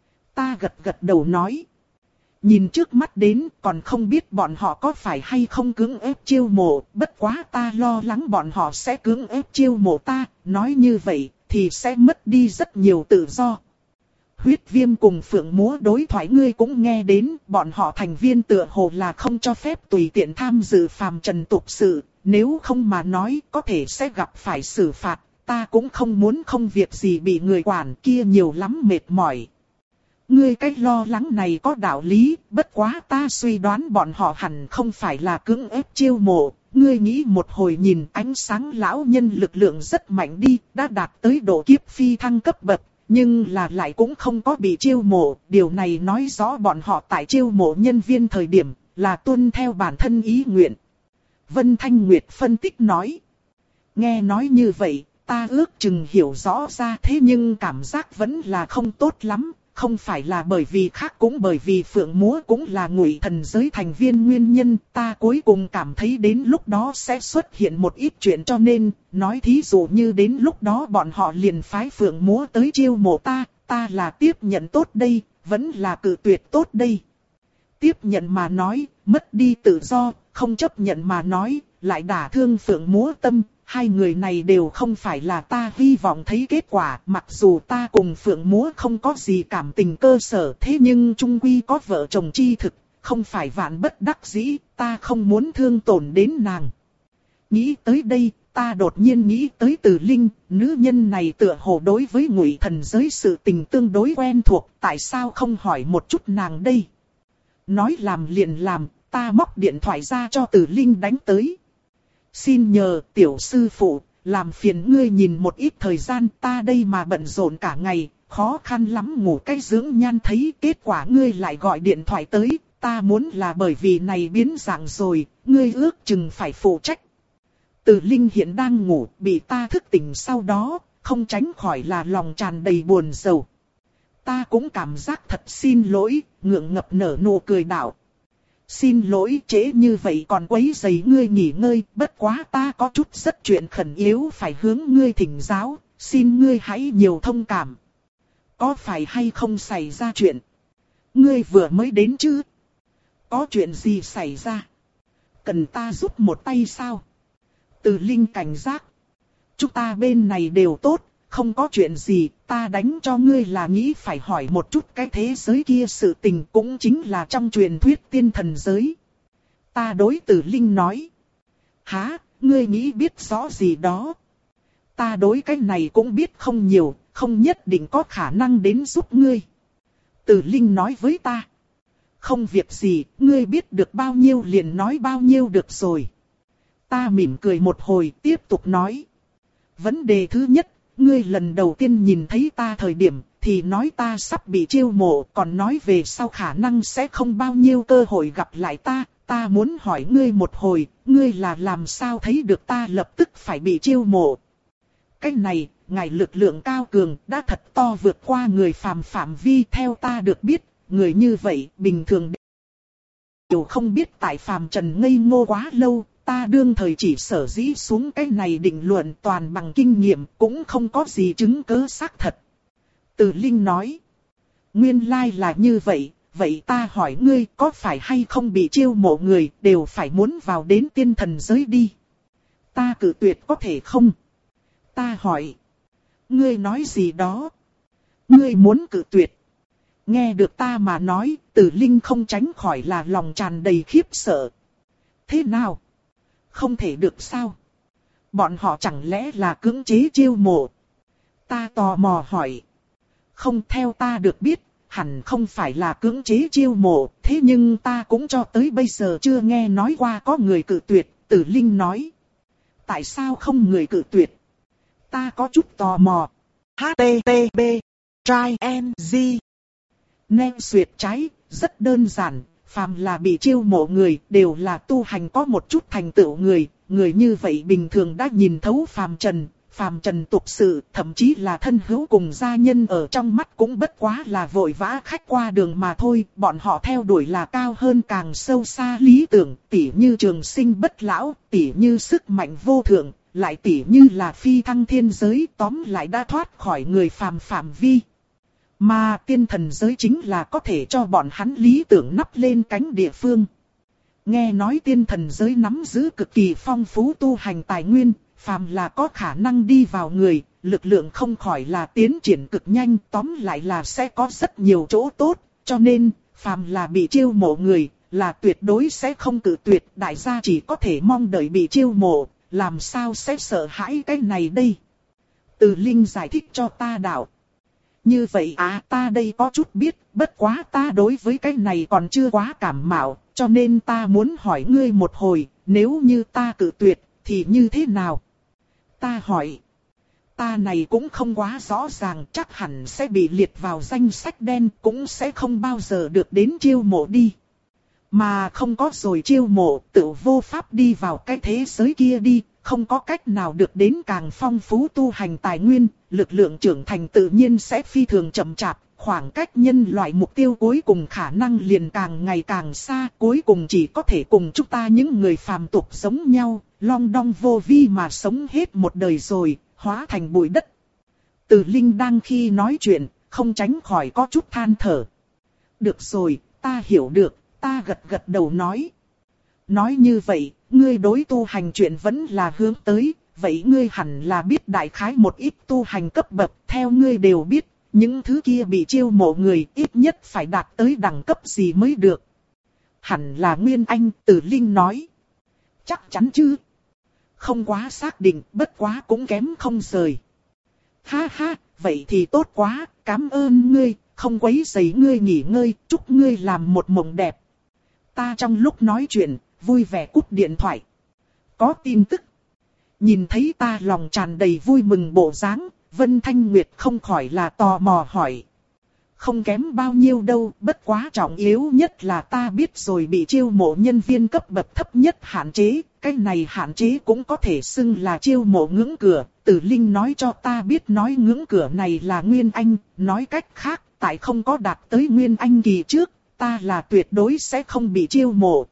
Ta gật gật đầu nói. Nhìn trước mắt đến còn không biết bọn họ có phải hay không cưỡng ép chiêu mộ, bất quá ta lo lắng bọn họ sẽ cưỡng ép chiêu mộ ta, nói như vậy thì sẽ mất đi rất nhiều tự do. Huyết Viêm cùng Phượng Múa đối thoại ngươi cũng nghe đến, bọn họ thành viên tựa hồ là không cho phép tùy tiện tham dự phàm trần tục sự, nếu không mà nói có thể sẽ gặp phải xử phạt, ta cũng không muốn không việc gì bị người quản kia nhiều lắm mệt mỏi. Ngươi cái lo lắng này có đạo lý, bất quá ta suy đoán bọn họ hẳn không phải là cưỡng ép chiêu mộ. Ngươi nghĩ một hồi nhìn ánh sáng lão nhân lực lượng rất mạnh đi, đã đạt tới độ kiếp phi thăng cấp bậc, nhưng là lại cũng không có bị chiêu mộ. Điều này nói rõ bọn họ tại chiêu mộ nhân viên thời điểm, là tuân theo bản thân ý nguyện. Vân Thanh Nguyệt phân tích nói. Nghe nói như vậy, ta ước chừng hiểu rõ ra thế nhưng cảm giác vẫn là không tốt lắm. Không phải là bởi vì khác cũng bởi vì Phượng Múa cũng là Ngụy Thần giới thành viên nguyên nhân, ta cuối cùng cảm thấy đến lúc đó sẽ xuất hiện một ít chuyện cho nên, nói thí dụ như đến lúc đó bọn họ liền phái Phượng Múa tới chiêu mộ ta, ta là tiếp nhận tốt đây, vẫn là cự tuyệt tốt đây. Tiếp nhận mà nói, mất đi tự do, không chấp nhận mà nói, lại đả thương Phượng Múa tâm. Hai người này đều không phải là ta hy vọng thấy kết quả, mặc dù ta cùng Phượng Múa không có gì cảm tình cơ sở, thế nhưng chung quy có vợ chồng chi thực, không phải vạn bất đắc dĩ, ta không muốn thương tổn đến nàng. Nghĩ tới đây, ta đột nhiên nghĩ tới Từ Linh, nữ nhân này tựa hồ đối với Ngụy Thần giới sự tình tương đối quen thuộc, tại sao không hỏi một chút nàng đây? Nói làm liền làm, ta móc điện thoại ra cho Từ Linh đánh tới. Xin nhờ tiểu sư phụ, làm phiền ngươi nhìn một ít thời gian, ta đây mà bận rộn cả ngày, khó khăn lắm ngủ cái dưỡng nhan thấy kết quả ngươi lại gọi điện thoại tới, ta muốn là bởi vì này biến dạng rồi, ngươi ước chừng phải phụ trách. Từ Linh hiện đang ngủ, bị ta thức tỉnh sau đó, không tránh khỏi là lòng tràn đầy buồn rầu. Ta cũng cảm giác thật xin lỗi, ngượng ngập nở nụ cười đạo. Xin lỗi trễ như vậy còn quấy rầy ngươi nghỉ ngơi, bất quá ta có chút rất chuyện khẩn yếu phải hướng ngươi thỉnh giáo, xin ngươi hãy nhiều thông cảm. Có phải hay không xảy ra chuyện? Ngươi vừa mới đến chứ? Có chuyện gì xảy ra? Cần ta giúp một tay sao? Từ Linh cảnh giác. Chúng ta bên này đều tốt, không có chuyện gì, ta đánh cho ngươi là nghĩ phải hỏi một chút cái thế giới kia sự tình cũng chính là trong truyền thuyết tiên thần giới. Ta đối Từ Linh nói. Hả, ngươi nghĩ biết rõ gì đó? Ta đối cái này cũng biết không nhiều, không nhất định có khả năng đến giúp ngươi. Từ Linh nói với ta. Không việc gì, ngươi biết được bao nhiêu liền nói bao nhiêu được rồi. Ta mỉm cười một hồi tiếp tục nói. Vấn đề thứ nhất, ngươi lần đầu tiên nhìn thấy ta thời điểm, thì nói ta sắp bị chiêu mộ, còn nói về sau khả năng sẽ không bao nhiêu cơ hội gặp lại ta. Ta muốn hỏi ngươi một hồi, ngươi là làm sao thấy được ta lập tức phải bị chiêu mộ? Cái này, ngài lực lượng cao cường, đã thật to vượt qua người phàm phạm vi. Theo ta được biết, người như vậy bình thường đều không biết tại phàm trần ngây ngô quá lâu. Ta đương thời chỉ sở dĩ xuống cái này định luận toàn bằng kinh nghiệm, cũng không có gì chứng cứ xác thật. Từ Linh nói, nguyên lai là như vậy, vậy ta hỏi ngươi có phải hay không bị chiêu mộ người đều phải muốn vào đến tiên thần giới đi? Ta cự tuyệt có thể không? Ta hỏi, ngươi nói gì đó? Ngươi muốn cự tuyệt? Nghe được ta mà nói, Từ Linh không tránh khỏi là lòng tràn đầy khiếp sợ. Thế nào? Không thể được sao? Bọn họ chẳng lẽ là cưỡng chế chiêu mộ? Ta tò mò hỏi. Không, theo ta được biết, hẳn không phải là cưỡng chế chiêu mộ, thế nhưng ta cũng cho tới bây giờ chưa nghe nói qua có người cự tuyệt. Từ Linh nói. Tại sao không người cự tuyệt? Ta có chút tò mò. hát tê tê pê Try and Z Nem xuyệt trái, rất đơn giản. Phàm là bị chiêu mộ người đều là tu hành có một chút thành tựu người. Người như vậy bình thường đã nhìn thấu phàm trần, phàm trần tục sự, thậm chí là thân hữu cùng gia nhân ở trong mắt cũng bất quá là vội vã khách qua đường mà thôi. Bọn họ theo đuổi là cao hơn càng sâu xa lý tưởng, tỉ như trường sinh bất lão, tỉ như sức mạnh vô thượng, lại tỉ như là phi thăng thiên giới, tóm lại đã thoát khỏi người phàm phạm vi. Mà tiên thần giới chính là có thể cho bọn hắn lý tưởng nắp lên cánh địa phương. Nghe nói tiên thần giới nắm giữ cực kỳ phong phú tu hành tài nguyên, phàm là có khả năng đi vào người, lực lượng không khỏi là tiến triển cực nhanh, tóm lại là sẽ có rất nhiều chỗ tốt, cho nên, phàm là bị chiêu mộ người, là tuyệt đối sẽ không cự tuyệt, đại gia chỉ có thể mong đợi bị chiêu mộ, làm sao sẽ sợ hãi cái này đây. Từ Linh giải thích cho ta đạo. Như vậy à, ta đây có chút biết, bất quá ta đối với cái này còn chưa quá cảm mạo, cho nên ta muốn hỏi ngươi một hồi, nếu như ta cự tuyệt, thì như thế nào? Ta hỏi, ta này cũng không quá rõ ràng, chắc hẳn sẽ bị liệt vào danh sách đen, cũng sẽ không bao giờ được đến chiêu mộ đi. Mà không có rồi chiêu mộ, tự vô pháp đi vào cái thế giới kia đi, không có cách nào được đến càng phong phú tu hành tài nguyên, lực lượng trưởng thành tự nhiên sẽ phi thường chậm chạp, khoảng cách nhân loại mục tiêu cuối cùng khả năng liền càng ngày càng xa, cuối cùng chỉ có thể cùng chúng ta những người phàm tục giống nhau, long đong vô vi mà sống hết một đời rồi, hóa thành bụi đất. Từ Linh đang khi nói chuyện, không tránh khỏi có chút than thở. Được rồi, ta hiểu được, ta gật gật đầu nói. Nói như vậy, ngươi đối tu hành chuyện vẫn là hướng tới, vậy ngươi hẳn là biết đại khái một ít tu hành cấp bậc, theo ngươi đều biết, những thứ kia bị chiêu mộ người ít nhất phải đạt tới đẳng cấp gì mới được. Hẳn là Nguyên Anh, Từ Linh nói. Chắc chắn chứ? Không quá xác định, bất quá cũng kém không rời. Ha ha, vậy thì tốt quá, cảm ơn ngươi, không quấy rầy ngươi nghỉ ngơi, chúc ngươi làm một mộng đẹp. Ta trong lúc nói chuyện, vui vẻ cúp điện thoại. Có tin tức. Nhìn thấy ta lòng tràn đầy vui mừng bộ dáng, Vân Thanh Nguyệt không khỏi là tò mò hỏi. Không kém bao nhiêu đâu, bất quá trọng yếu nhất là ta biết rồi bị chiêu mộ nhân viên cấp bậc thấp nhất hạn chế, cái này hạn chế cũng có thể xưng là chiêu mộ ngưỡng cửa. Từ Linh nói cho ta biết nói ngưỡng cửa này là Nguyên Anh, nói cách khác, tại không có đạt tới Nguyên Anh kỳ trước, ta là tuyệt đối sẽ không bị chiêu mộ.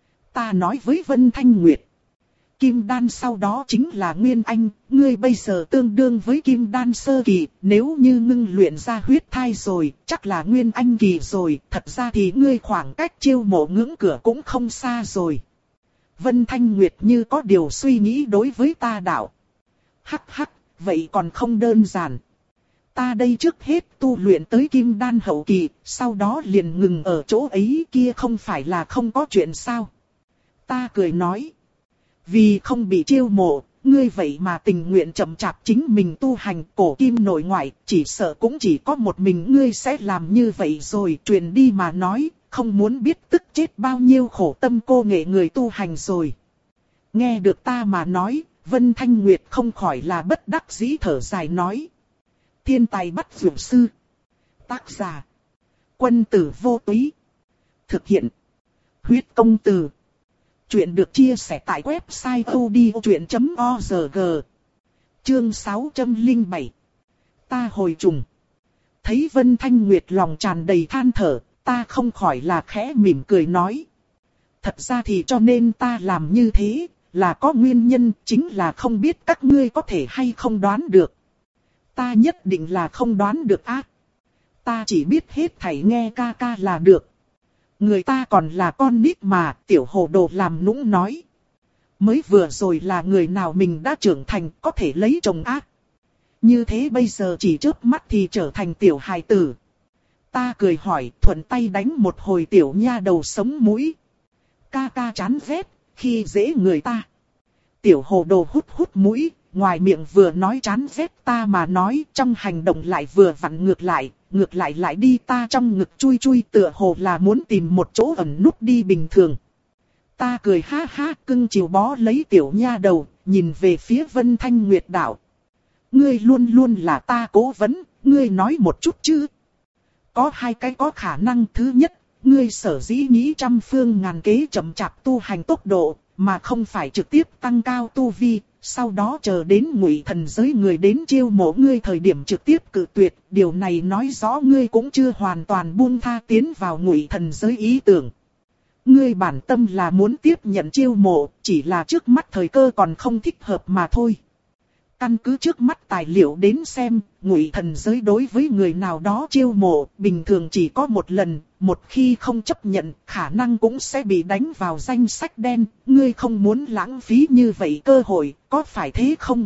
Ta nói với Vân Thanh Nguyệt. Kim đan sau đó chính là Nguyên Anh, ngươi bây giờ tương đương với Kim đan sơ kỳ, nếu như ngưng luyện ra huyết thai rồi, chắc là Nguyên Anh kỳ rồi, thật ra thì ngươi khoảng cách chiêu mộ ngưỡng cửa cũng không xa rồi. Vân Thanh Nguyệt như có điều suy nghĩ đối với ta đạo. Hắc hắc, vậy còn không đơn giản. Ta đây trước hết tu luyện tới Kim đan hậu kỳ, sau đó liền ngừng ở chỗ ấy, kia không phải là không có chuyện sao? Ta cười nói. Vì không bị chiêu mộ, ngươi vậy mà tình nguyện chậm chạp chính mình tu hành, cổ kim nội ngoại, chỉ sợ cũng chỉ có một mình ngươi sẽ làm như vậy rồi. Truyền đi mà nói, không muốn biết tức chết bao nhiêu khổ tâm cô nghệ người tu hành rồi. Nghe được ta mà nói, Vân Thanh Nguyệt không khỏi là bất đắc dĩ thở dài nói. Thiên tài bắt dược sư. Tác giả. Quân tử vô túy. Thực hiện. Huyết công từ. Chuyện được chia sẻ tại website odchuyện chấm org. Chương sáu trăm lẻ bảy. Ta hồi trùng. Thấy Vân Thanh Nguyệt lòng tràn đầy than thở, ta không khỏi là khẽ mỉm cười nói. Thật ra thì cho nên ta làm như thế, là có nguyên nhân, chính là không biết các ngươi có thể hay không đoán được. Ta nhất định là không đoán được á. Ta chỉ biết hết thảy nghe ca ca là được. Người ta còn là con nít mà, tiểu hồ đồ làm nũng nói. Mới vừa rồi là người nào mình đã trưởng thành có thể lấy chồng ác. Như thế bây giờ chỉ chớp mắt thì trở thành tiểu hài tử. Ta cười hỏi, thuận tay đánh một hồi tiểu nha đầu sống mũi. Ca ca chán ghét, khi dễ người ta. Tiểu hồ đồ hút hút mũi, ngoài miệng vừa nói chán ghét ta mà nói, trong hành động lại vừa vặn ngược lại, ngược lại lại đi ta trong ngực chui chui tựa hồ là muốn tìm một chỗ ẩn núp đi bình thường. Ta cười ha ha cưng chiều bó lấy tiểu nha đầu, nhìn về phía Vân Thanh Nguyệt đạo. Ngươi luôn luôn là ta cố vấn, ngươi nói một chút chứ. Có hai cái có khả năng. Thứ nhất, ngươi sở dĩ nghĩ trăm phương ngàn kế chậm chạp tu hành tốc độ, mà không phải trực tiếp tăng cao tu vi, sau đó chờ đến Ngụy Thần giới người đến chiêu mộ ngươi thời điểm trực tiếp cự tuyệt. Điều này nói rõ ngươi cũng chưa hoàn toàn buông tha tiến vào Ngụy Thần giới ý tưởng. Ngươi bản tâm là muốn tiếp nhận chiêu mộ, chỉ là trước mắt thời cơ còn không thích hợp mà thôi. Căn cứ trước mắt tài liệu đến xem, Ngụy Thần giới đối với người nào đó chiêu mộ, bình thường chỉ có một lần, một khi không chấp nhận, khả năng cũng sẽ bị đánh vào danh sách đen, ngươi không muốn lãng phí như vậy cơ hội, có phải thế không?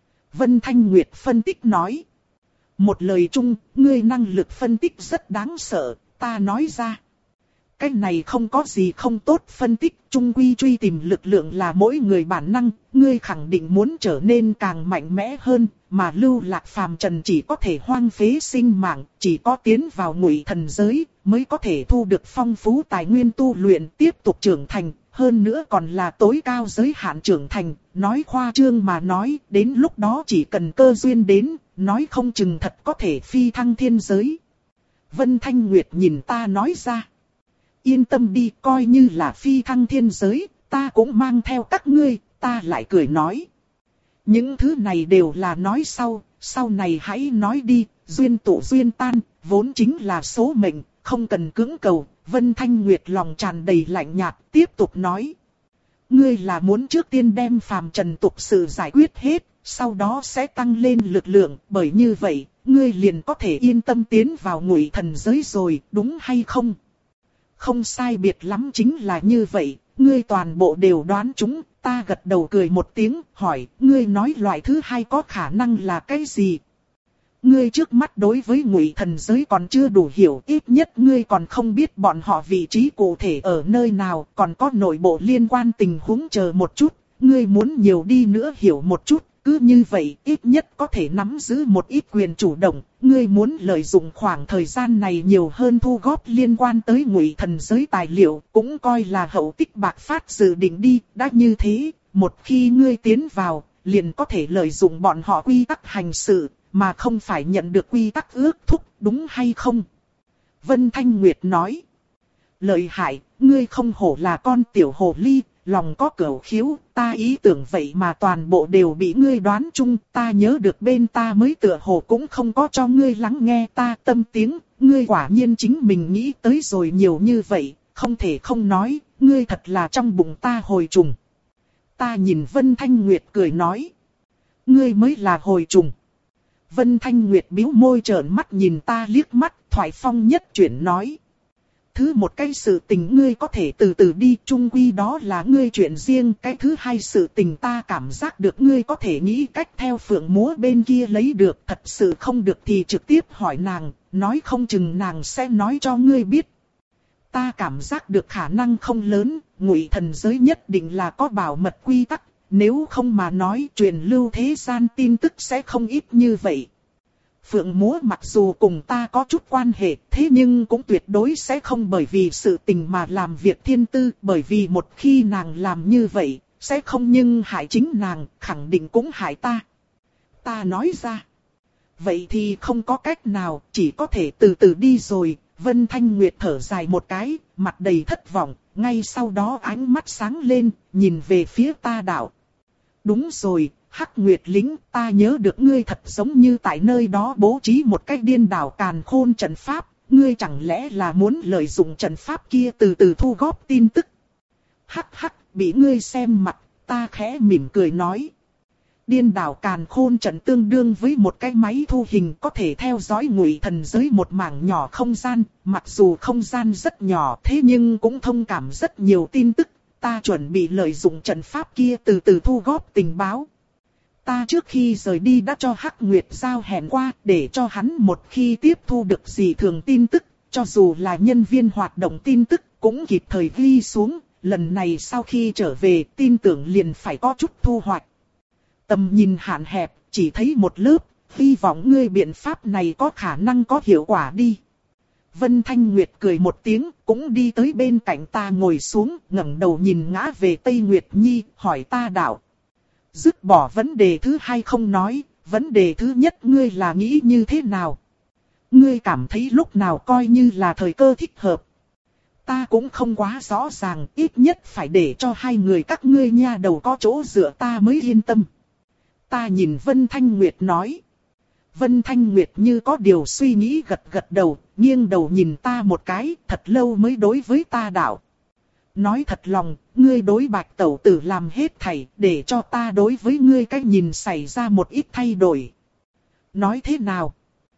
Vân Thanh Nguyệt phân tích nói. Một lời chung, ngươi năng lực phân tích rất đáng sợ, ta nói ra. Cái này không có gì không tốt phân tích, chung quy truy tìm lực lượng là mỗi người bản năng, ngươi khẳng định muốn trở nên càng mạnh mẽ hơn, mà lưu lạc phàm trần chỉ có thể hoang phế sinh mạng, chỉ có tiến vào Ngụy Thần giới, mới có thể thu được phong phú tài nguyên tu luyện tiếp tục trưởng thành, hơn nữa còn là tối cao giới hạn trưởng thành, nói khoa trương mà nói, đến lúc đó chỉ cần cơ duyên đến, nói không chừng thật có thể phi thăng thiên giới. Vân Thanh Nguyệt nhìn ta nói ra. Yên tâm đi, coi như là phi thăng thiên giới, ta cũng mang theo các ngươi, ta lại cười nói. Những thứ này đều là nói sau, sau này hãy nói đi, duyên tụ duyên tan, vốn chính là số mệnh, không cần cưỡng cầu. Vân Thanh Nguyệt lòng tràn đầy lạnh nhạt, tiếp tục nói. Ngươi là muốn trước tiên đem phàm trần tục sự giải quyết hết, sau đó sẽ tăng lên lực lượng, bởi như vậy, ngươi liền có thể yên tâm tiến vào Ngụy Thần giới rồi, đúng hay không? Không sai biệt lắm chính là như vậy, ngươi toàn bộ đều đoán chúng, ta gật đầu cười một tiếng, hỏi, ngươi nói loại thứ hai có khả năng là cái gì? Ngươi trước mắt đối với Ngụy Thần giới còn chưa đủ hiểu, ít nhất ngươi còn không biết bọn họ vị trí cụ thể ở nơi nào, còn có nội bộ liên quan tình huống chờ một chút, ngươi muốn nhiều đi nữa hiểu một chút. Cứ như vậy, ít nhất có thể nắm giữ một ít quyền chủ động, ngươi muốn lợi dụng khoảng thời gian này nhiều hơn thu góp liên quan tới Ngụy Thần giới tài liệu, cũng coi là hậu tích bạc phát dự định đi, đã như thế, một khi ngươi tiến vào, liền có thể lợi dụng bọn họ quy tắc hành sự, mà không phải nhận được quy tắc ước thúc, đúng hay không? Vân Thanh Nguyệt nói, lợi hại, ngươi không hổ là con tiểu hồ ly. Lòng có cửu khiếu, ta ý tưởng vậy mà toàn bộ đều bị ngươi đoán chung, ta nhớ được bên ta mới tựa hồ cũng không có cho ngươi lắng nghe ta tâm tiếng, ngươi quả nhiên chính mình nghĩ tới rồi nhiều như vậy, không thể không nói, ngươi thật là trong bụng ta hồi trùng. Ta nhìn Vân Thanh Nguyệt cười nói, ngươi mới là hồi trùng. Vân Thanh Nguyệt bĩu môi trợn mắt nhìn ta liếc mắt, thoại phong nhất chuyển nói. Thứ một cái sự tình ngươi có thể từ từ đi, chung quy đó là ngươi chuyện riêng. Cái thứ hai sự tình ta cảm giác được ngươi có thể nghĩ cách theo phượng múa bên kia lấy được. Thật sự không được thì trực tiếp hỏi nàng, nói không chừng nàng sẽ nói cho ngươi biết. Ta cảm giác được khả năng không lớn, Ngụy Thần giới nhất định là có bảo mật quy tắc. Nếu không mà nói truyền lưu thế gian tin tức sẽ không ít như vậy. Phượng múa mặc dù cùng ta có chút quan hệ, thế nhưng cũng tuyệt đối sẽ không bởi vì sự tình mà làm việc thiên tư, bởi vì một khi nàng làm như vậy, sẽ không nhưng hại chính nàng, khẳng định cũng hại ta. Ta nói ra. Vậy thì không có cách nào, chỉ có thể từ từ đi rồi. Vân Thanh Nguyệt thở dài một cái, mặt đầy thất vọng, ngay sau đó ánh mắt sáng lên, nhìn về phía Ta Đạo. Đúng rồi, Hắc Nguyệt lính, ta nhớ được ngươi thật giống như tại nơi đó bố trí một cách điên đảo càn khôn trận pháp, ngươi chẳng lẽ là muốn lợi dụng trận pháp kia từ từ thu góp tin tức. Hắc hắc, bị ngươi xem mặt, ta khẽ mỉm cười nói. Điên đảo càn khôn trận tương đương với một cái máy thu hình có thể theo dõi ngụy thần giới một mảng nhỏ không gian, mặc dù không gian rất nhỏ thế nhưng cũng thông cảm rất nhiều tin tức, ta chuẩn bị lợi dụng trận pháp kia từ từ thu góp tình báo. Ta trước khi rời đi đã cho Hắc Nguyệt giao hẹn qua để cho hắn một khi tiếp thu được gì thường tin tức, cho dù là nhân viên hoạt động tin tức cũng kịp thời ghi xuống, lần này sau khi trở về tin tưởng liền phải có chút thu hoạch. Tầm nhìn hạn hẹp, chỉ thấy một lớp, hy vọng ngươi biện pháp này có khả năng có hiệu quả đi. Vân Thanh Nguyệt cười một tiếng, cũng đi tới bên cạnh ta ngồi xuống, ngẩng đầu nhìn ngã về Tây Nguyệt Nhi, hỏi Ta Đạo. Dứt bỏ vấn đề thứ hai không nói, vấn đề thứ nhất ngươi là nghĩ như thế nào? Ngươi cảm thấy lúc nào coi như là thời cơ thích hợp? Ta cũng không quá rõ ràng, ít nhất phải để cho hai người các ngươi nha đầu có chỗ dựa ta mới yên tâm. Ta nhìn Vân Thanh Nguyệt nói. Vân Thanh Nguyệt như có điều suy nghĩ gật gật đầu, nghiêng đầu nhìn ta một cái, thật lâu mới đối với Ta Đạo. Nói thật lòng, ngươi đối Bạch Tẩu Tử làm hết thảy, để cho ta đối với ngươi cách nhìn xảy ra một ít thay đổi. Nói thế nào?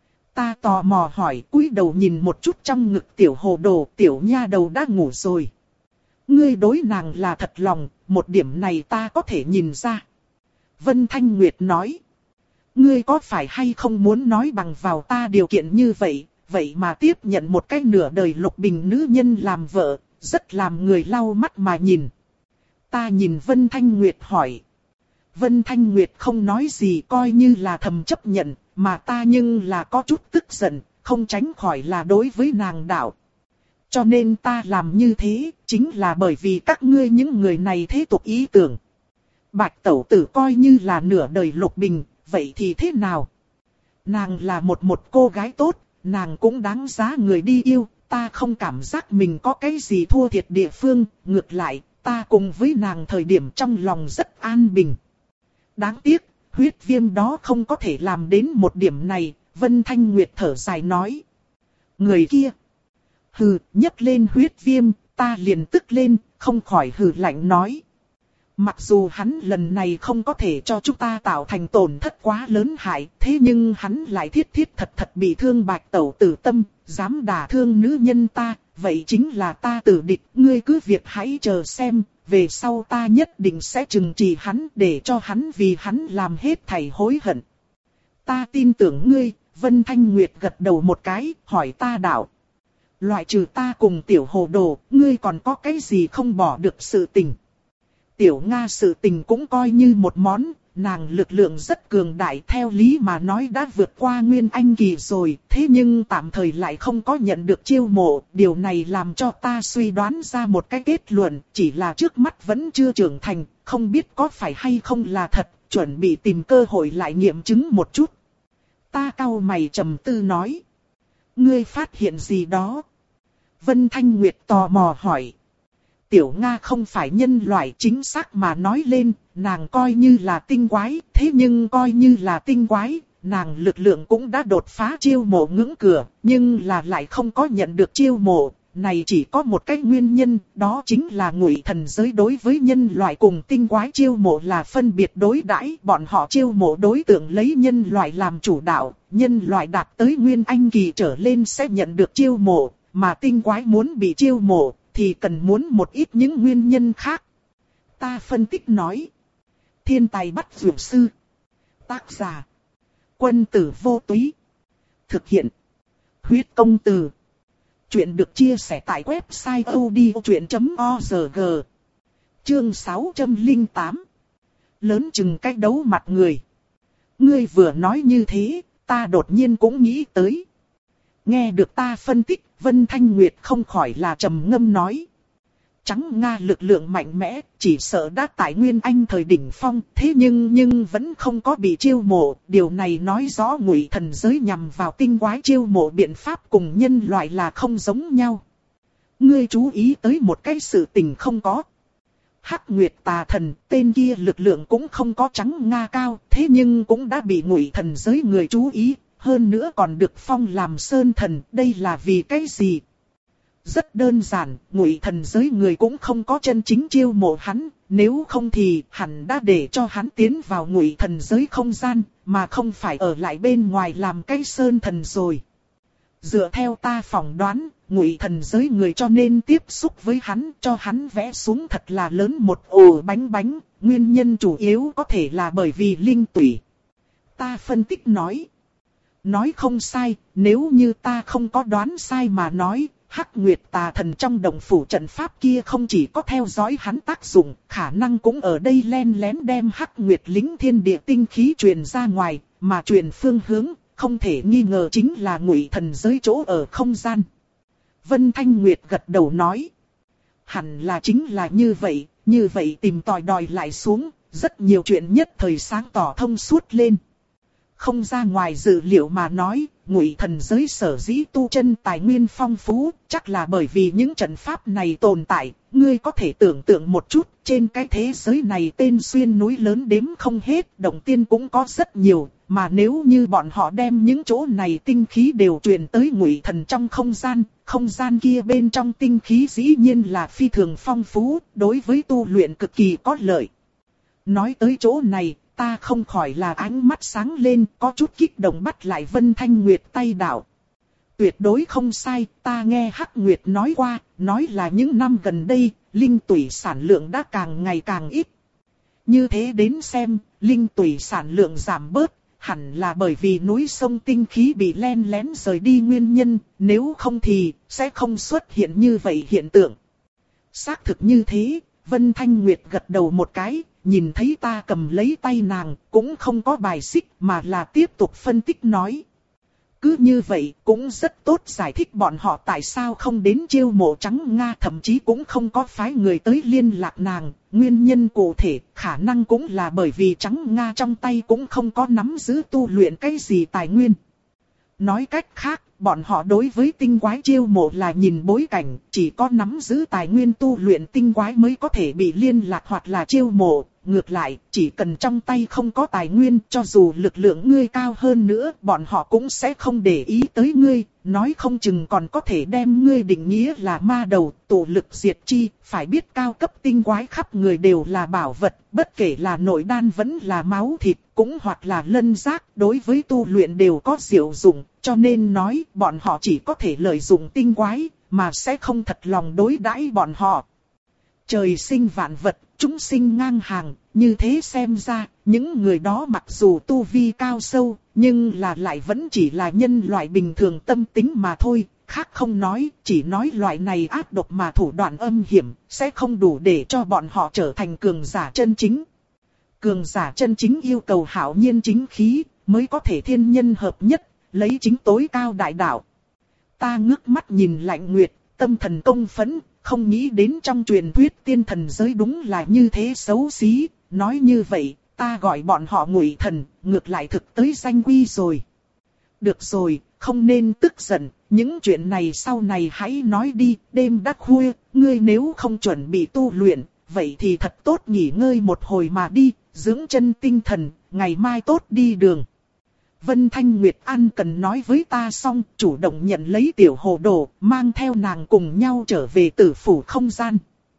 Ta tò mò hỏi, cúi đầu nhìn một chút trong ngực tiểu hồ đồ, tiểu nha đầu đã ngủ rồi. Ngươi đối nàng là thật lòng, một điểm này ta có thể nhìn ra. Vân Thanh Nguyệt nói. Ngươi có phải hay không muốn nói bằng vào ta điều kiện như vậy, vậy mà tiếp nhận một cái nửa đời Lục Bình nữ nhân làm vợ, rất làm người lau mắt mà nhìn. Ta nhìn Vân Thanh Nguyệt hỏi. Vân Thanh Nguyệt không nói gì coi như là thầm chấp nhận, mà ta nhưng là có chút tức giận, không tránh khỏi là đối với nàng đạo. Cho nên ta làm như thế, chính là bởi vì các ngươi những người này thế tục ý tưởng. Bạch Tẩu Tử coi như là nửa đời Lục Bình, vậy thì thế nào? Nàng là một một cô gái tốt, nàng cũng đáng giá người đi yêu, ta không cảm giác mình có cái gì thua thiệt địa phương, ngược lại, ta cùng với nàng thời điểm trong lòng rất an bình. Đáng tiếc, huyết viêm đó không có thể làm đến một điểm này, Vân Thanh Nguyệt thở dài nói. Người kia, hừ, nhấc lên huyết viêm, ta liền tức lên, không khỏi hừ lạnh nói. Mặc dù hắn lần này không có thể cho chúng ta tạo thành tổn thất quá lớn hại, thế nhưng hắn lại thiết thiết thật thật bị thương Bạch Tẩu Tử tâm, dám đả thương nữ nhân ta, vậy chính là ta tử địch, ngươi cứ việc hãy chờ xem, về sau ta nhất định sẽ trừng trị hắn để cho hắn vì hắn làm hết thảy hối hận. Ta tin tưởng ngươi, Vân Thanh Nguyệt gật đầu một cái, hỏi Ta Đạo. Loại trừ ta cùng tiểu hồ đồ, ngươi còn có cái gì không bỏ được sự tình? Tiểu Nga sự tình cũng coi như một món, nàng lực lượng rất cường đại theo lý mà nói đã vượt qua Nguyên Anh kỳ rồi, thế nhưng tạm thời lại không có nhận được chiêu mộ, điều này làm cho ta suy đoán ra một cái kết luận, chỉ là trước mắt vẫn chưa trưởng thành, không biết có phải hay không là thật, chuẩn bị tìm cơ hội lại nghiệm chứng một chút. Ta cau mày trầm tư nói. Ngươi phát hiện gì đó? Vân Thanh Nguyệt tò mò hỏi. Tiểu Nga không phải nhân loại chính xác mà nói lên, nàng coi như là tinh quái, thế nhưng coi như là tinh quái, nàng lực lượng cũng đã đột phá chiêu mộ ngưỡng cửa, nhưng là lại không có nhận được chiêu mộ, này chỉ có một cái nguyên nhân, đó chính là ngụy thần giới đối với nhân loại cùng tinh quái chiêu mộ là phân biệt đối đãi, bọn họ chiêu mộ đối tượng lấy nhân loại làm chủ đạo, nhân loại đạt tới Nguyên Anh kỳ trở lên sẽ nhận được chiêu mộ, mà tinh quái muốn bị chiêu mộ thì cần muốn một ít những nguyên nhân khác. Ta phân tích nói. Thiên tài bắt dược sư. Tác giả. Quân tử vô túy. Thực hiện. Huyết công từ. Chuyện được chia sẻ tại website odchuyện chấm org. Chương sáu trăm lẻ tám. Lớn chừng cách đấu mặt người. Ngươi vừa nói như thế, ta đột nhiên cũng nghĩ tới. Nghe được ta phân tích, Vân Thanh Nguyệt không khỏi là trầm ngâm nói. Trắng Nga lực lượng mạnh mẽ, chỉ sợ đã tại Nguyên Anh thời đỉnh phong, thế nhưng nhưng vẫn không có bị chiêu mộ. Điều này nói rõ Ngụy Thần giới nhằm vào tinh quái chiêu mộ biện pháp cùng nhân loại là không giống nhau. Ngươi chú ý tới một cái sự tình không có. Hắc Nguyệt Tà Thần, tên kia lực lượng cũng không có Trắng Nga cao, thế nhưng cũng đã bị Ngụy Thần giới người chú ý, hơn nữa còn được phong làm Sơn Thần, đây là vì cái gì? Rất đơn giản, Ngụy Thần giới người cũng không có chân chính chiêu mộ hắn, nếu không thì hẳn đã để cho hắn tiến vào Ngụy Thần giới không gian, mà không phải ở lại bên ngoài làm cái Sơn Thần rồi. Dựa theo ta phỏng đoán, Ngụy Thần giới người cho nên tiếp xúc với hắn, cho hắn vẽ xuống thật là lớn một ổ bánh bánh, nguyên nhân chủ yếu có thể là bởi vì linh tủy. Ta phân tích nói. Nói không sai, nếu như ta không có đoán sai mà nói, Hắc Nguyệt Tà Thần trong động phủ trận pháp kia không chỉ có theo dõi hắn tác dụng, khả năng cũng ở đây len lén đem Hắc Nguyệt lính thiên địa tinh khí truyền ra ngoài, mà truyền phương hướng, không thể nghi ngờ chính là Ngụy Thần giới chỗ ở không gian. Vân Thanh Nguyệt gật đầu nói. Hẳn là chính là như vậy, như vậy tìm tòi đòi lại xuống, rất nhiều chuyện nhất thời sáng tỏ thông suốt lên. Không ra ngoài dự liệu mà nói, Ngụy Thần giới sở dĩ tu chân tài nguyên phong phú, chắc là bởi vì những trận pháp này tồn tại. Ngươi có thể tưởng tượng một chút, trên cái thế giới này tên xuyên núi lớn đếm không hết, động tiên cũng có rất nhiều. Mà nếu như bọn họ đem những chỗ này tinh khí đều truyền tới Ngụy Thần trong không gian, không gian kia bên trong tinh khí dĩ nhiên là phi thường phong phú, đối với tu luyện cực kỳ có lợi. Nói tới chỗ này, ta không khỏi là ánh mắt sáng lên, có chút kích động bắt lại Vân Thanh Nguyệt tay đạo. Tuyệt đối không sai, ta nghe Hắc Nguyệt nói qua, nói là những năm gần đây, linh tủy sản lượng đã càng ngày càng ít. Như thế đến xem, linh tủy sản lượng giảm bớt, hẳn là bởi vì núi sông tinh khí bị len lén rời đi nguyên nhân, nếu không thì sẽ không xuất hiện như vậy hiện tượng. Xác thực như thế, Vân Thanh Nguyệt gật đầu một cái, nhìn thấy ta cầm lấy tay nàng, cũng không có bài xích mà là tiếp tục phân tích nói. Cứ như vậy cũng rất tốt giải thích bọn họ tại sao không đến chiêu mộ Trắng Nga, thậm chí cũng không có phái người tới liên lạc nàng. Nguyên nhân cụ thể khả năng cũng là bởi vì Trắng Nga trong tay cũng không có nắm giữ tu luyện cái gì tài nguyên. Nói cách khác, bọn họ đối với tinh quái chiêu mộ là nhìn bối cảnh, chỉ có nắm giữ tài nguyên tu luyện tinh quái mới có thể bị liên lạc hoặc là chiêu mộ. Ngược lại, chỉ cần trong tay không có tài nguyên, cho dù lực lượng ngươi cao hơn nữa, bọn họ cũng sẽ không để ý tới ngươi, nói không chừng còn có thể đem ngươi định nghĩa là ma đầu, tụ lực diệt chi. Phải biết cao cấp tinh quái khắp người đều là bảo vật, bất kể là nội đan vẫn là máu thịt, cũng hoặc là lân giác, đối với tu luyện đều có diệu dụng, cho nên nói bọn họ chỉ có thể lợi dụng tinh quái, mà sẽ không thật lòng đối đãi bọn họ. Trời sinh vạn vật, chúng sinh ngang hàng, như thế xem ra, những người đó mặc dù tu vi cao sâu, nhưng là lại vẫn chỉ là nhân loại bình thường tâm tính mà thôi. Khác không nói, chỉ nói loại này ác độc mà thủ đoạn âm hiểm, sẽ không đủ để cho bọn họ trở thành cường giả chân chính. Cường giả chân chính yêu cầu hảo nhiên chính khí, mới có thể thiên nhân hợp nhất, lấy chính tối cao đại đạo. Ta ngước mắt nhìn Lạnh Nguyệt, tâm thần công phẫn, không nghĩ đến trong truyền thuyết tiên thần giới đúng là như thế xấu xí. Nói như vậy, ta gọi bọn họ Ngụy Thần, ngược lại thực tới danh quy rồi. Được rồi, không nên tức giận, những chuyện này sau này hãy nói đi, đêm đã khuya, ngươi nếu không chuẩn bị tu luyện, vậy thì thật tốt nghỉ ngơi một hồi mà đi, dưỡng chân tinh thần, ngày mai tốt đi đường. Vân Thanh Nguyệt An cần nói với ta xong, chủ động nhận lấy tiểu hồ đồ, mang theo nàng cùng nhau trở về tử phủ không gian.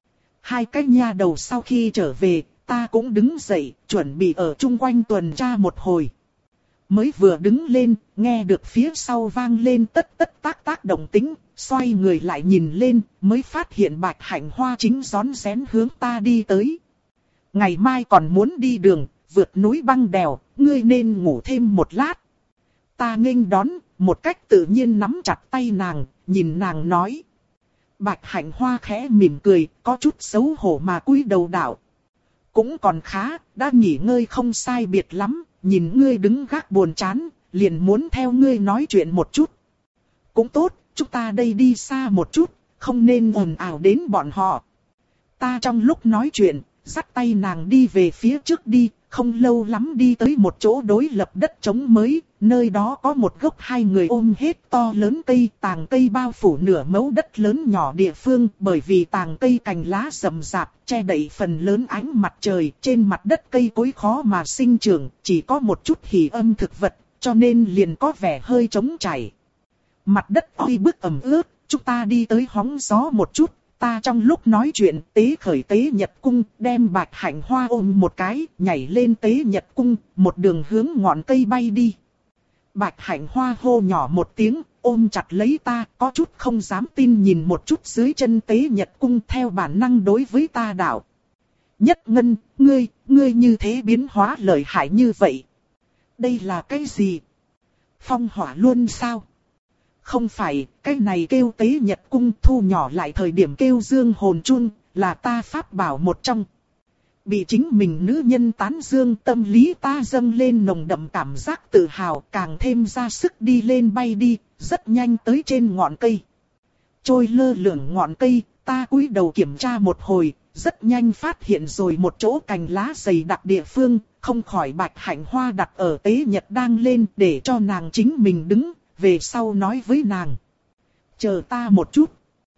Hai cái nha đầu sau khi trở về, ta cũng đứng dậy, chuẩn bị ở chung quanh tuần tra một hồi. Mới vừa đứng lên, nghe được phía sau vang lên tất tất tác tác động tĩnh, xoay người lại nhìn lên, mới phát hiện Bạch Hạnh Hoa chính rón rén hướng ta đi tới. Ngày mai còn muốn đi đường, vượt núi băng đèo, ngươi nên ngủ thêm một lát. Ta nghênh đón, một cách tự nhiên nắm chặt tay nàng, nhìn nàng nói. Bạch Hạnh Hoa khẽ mỉm cười, có chút xấu hổ mà cúi đầu đạo. Cũng còn khá, đã nghỉ ngơi không sai biệt lắm, nhìn ngươi đứng gác buồn chán, liền muốn theo ngươi nói chuyện một chút. Cũng tốt, chúng ta đây đi xa một chút, không nên ồn ào đến bọn họ. Ta trong lúc nói chuyện, dắt tay nàng đi về phía trước đi, không lâu lắm đi tới một chỗ đối lập đất trống mới, nơi đó có một gốc hai người ôm hết to lớn cây, tàng cây bao phủ nửa mẫu đất lớn nhỏ địa phương, bởi vì tàng cây cành lá rậm rạp, che đậy phần lớn ánh mặt trời, trên mặt đất cây cối khó mà sinh trưởng, chỉ có một chút hỉ âm thực vật, cho nên liền có vẻ hơi trống trải. Mặt đất oi bức ẩm ướt, chúng ta đi tới hóng gió một chút. Ta trong lúc nói chuyện tế khởi tế nhật cung, đem Bạch Hạnh Hoa ôm một cái, nhảy lên tế nhật cung, một đường hướng ngọn cây bay đi. Bạch Hạnh Hoa hô nhỏ một tiếng, ôm chặt lấy ta, có chút không dám tin nhìn một chút dưới chân tế nhật cung theo bản năng đối với ta đạo. Nhất Ngân, ngươi, ngươi như thế biến hóa lợi hại như vậy. Đây là cái gì? Phong hỏa luân sao? Không phải, cái này kêu tế nhật cung thu nhỏ lại thời điểm kêu dương hồn chun, là ta pháp bảo một trong. Bị chính mình nữ nhân tán dương tâm lý ta dâng lên nồng đậm cảm giác tự hào càng thêm ra sức đi lên bay đi, rất nhanh tới trên ngọn cây. Trôi lơ lửng ngọn cây, ta cúi đầu kiểm tra một hồi, rất nhanh phát hiện rồi một chỗ cành lá dày đặc địa phương, không khỏi Bạch Hạnh Hoa đặt ở tế nhật đang lên để cho nàng chính mình đứng. Về sau nói với nàng. Chờ ta một chút.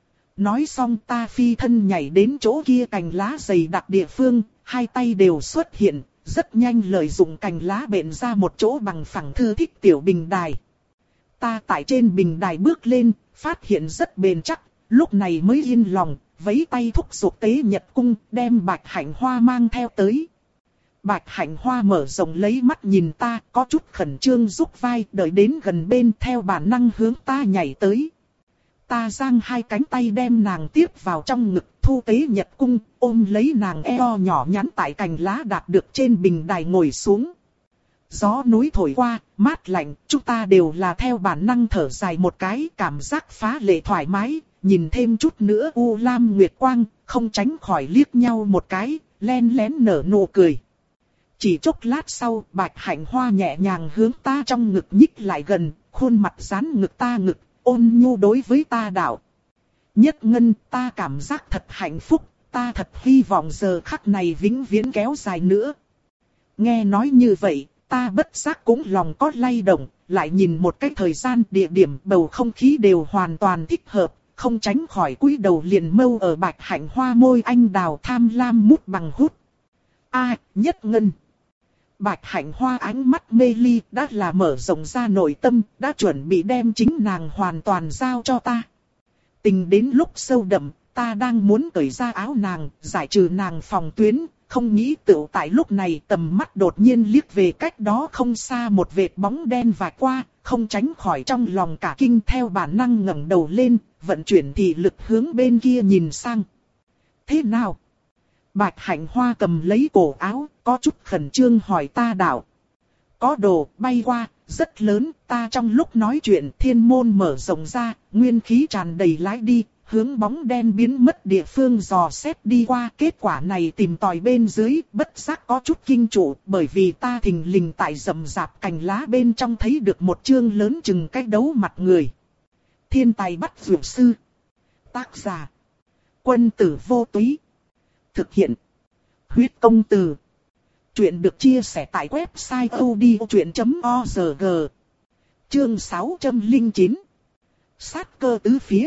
Nói xong ta phi thân nhảy đến chỗ kia cành lá dày đặc địa phương, hai tay đều xuất hiện, rất nhanh lợi dụng cành lá bện ra một chỗ bằng phẳng thư thích tiểu bình đài. Ta tại trên bình đài bước lên, phát hiện rất bền chắc, lúc này mới yên lòng, vẫy tay thúc giục tế nhật cung, đem Bạch Hạnh Hoa mang theo tới. Bạch Hạnh Hoa mở rộng lấy mắt nhìn ta, có chút khẩn trương rúc vai, đợi đến gần bên theo bản năng hướng ta nhảy tới. Ta giang hai cánh tay đem nàng tiếp vào trong ngực, thu tế nhật cung, ôm lấy nàng eo nhỏ nhắn tại cành lá đạt được trên bình đài ngồi xuống. Gió núi thổi qua, mát lạnh, chúng ta đều là theo bản năng thở dài một cái, cảm giác phá lệ thoải mái, nhìn thêm chút nữa u lam nguyệt quang, không tránh khỏi liếc nhau một cái, len lén nở nụ cười. Chỉ chốc lát sau, Bạch Hạnh Hoa nhẹ nhàng hướng ta trong ngực nhích lại gần, khuôn mặt dán ngực ta ngực, ôn nhu đối với ta đạo. Nhất Ngân, ta cảm giác thật hạnh phúc, ta thật hy vọng giờ khắc này vĩnh viễn kéo dài nữa. Nghe nói như vậy, ta bất giác cũng lòng có lay động, lại nhìn một cái thời gian, địa điểm, bầu không khí đều hoàn toàn thích hợp, không tránh khỏi cúi đầu liền mâu ở Bạch Hạnh Hoa môi anh đào tham lam mút bằng hút. A, Nhất Ngân. Bạch Hạnh Hoa ánh mắt mê ly đã là mở rộng ra nội tâm, đã chuẩn bị đem chính nàng hoàn toàn giao cho ta. Tình đến lúc sâu đậm, ta đang muốn cởi ra áo nàng, giải trừ nàng phòng tuyến, không nghĩ tựu tại lúc này tầm mắt đột nhiên liếc về cách đó không xa một vệt bóng đen vạch qua, không tránh khỏi trong lòng cả kinh theo bản năng ngẩng đầu lên, vận chuyển thị lực hướng bên kia nhìn sang. Thế nào? Bạch Hạnh Hoa cầm lấy cổ áo, có chút khẩn trương hỏi ta đạo. Có đồ bay qua, rất lớn, ta trong lúc nói chuyện thiên môn mở rộng ra, nguyên khí tràn đầy lái đi, hướng bóng đen biến mất địa phương dò xét đi qua. Kết quả này tìm tòi bên dưới, bất giác có chút kinh trụ, bởi vì ta thình lình tại rậm rạp cành lá bên trong thấy được một chương lớn chừng cái đấu mặt người. Thiên tài bắt dược sư. Tác giả. Quân tử vô túy. Thực hiện. Huyết công từ. Chuyện được chia sẻ tại website odchuyện chấm org. Chương sáu trăm lẻ chín. Sát cơ tứ phía.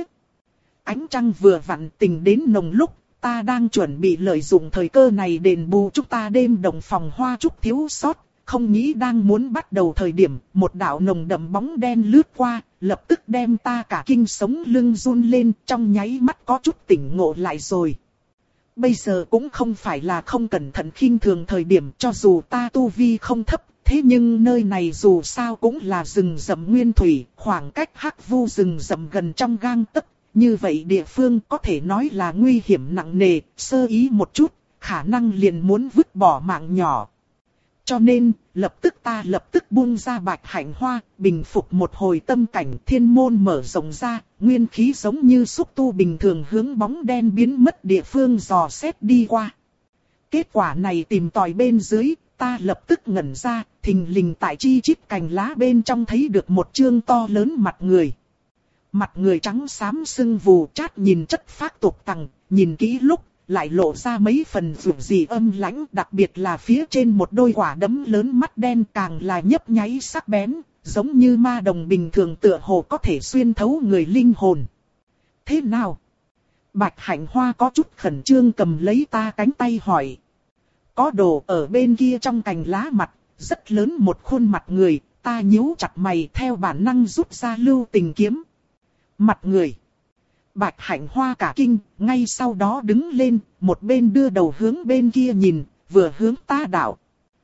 Ánh trăng vừa vặn tình đến nồng lúc, ta đang chuẩn bị lợi dụng thời cơ này đền bù chúng ta đêm đồng phòng hoa trúc thiếu sót. Không nghĩ đang muốn bắt đầu thời điểm, một đạo nồng đậm bóng đen lướt qua, lập tức đem ta cả kinh sống lưng run lên, trong nháy mắt có chút tỉnh ngộ lại rồi. Bây giờ cũng không phải là không cẩn thận khinh thường thời điểm, cho dù ta tu vi không thấp, thế nhưng nơi này dù sao cũng là rừng rậm nguyên thủy, khoảng cách hắc vu rừng rậm gần trong gang tấc, như vậy địa phương có thể nói là nguy hiểm nặng nề, sơ ý một chút, khả năng liền muốn vứt bỏ mạng nhỏ. Cho nên, lập tức ta lập tức buông ra Bạch Hạnh Hoa, bình phục một hồi tâm cảnh, thiên môn mở rộng ra, nguyên khí giống như xúc tu bình thường hướng bóng đen biến mất địa phương dò xét đi qua. Kết quả này tìm tòi bên dưới, ta lập tức ngẩn ra, thình lình tại chi chít cành lá bên trong thấy được một chương to lớn mặt người. Mặt người trắng xám sưng vù chát nhìn chất phác tục tằng, nhìn kỹ lúc, lại lộ ra mấy phần dường gì âm lãnh, đặc biệt là phía trên một đôi quả đấm lớn mắt đen càng là nhấp nháy sắc bén, giống như ma đồng bình thường tựa hồ có thể xuyên thấu người linh hồn. Thế nào? Bạch Hạnh Hoa có chút khẩn trương cầm lấy ta cánh tay hỏi. Có đồ ở bên kia trong cành lá mặt, rất lớn một khuôn mặt người, ta nhíu chặt mày theo bản năng rút ra lưu tình kiếm. Mặt người. Bạch Hạnh Hoa cả kinh, ngay sau đó đứng lên, một bên đưa đầu hướng bên kia nhìn, vừa hướng ta đạo.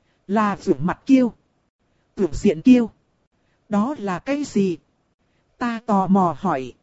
Là vượt mặt kiêu. Vượt diện kiêu. Đó là cái gì? Ta tò mò hỏi.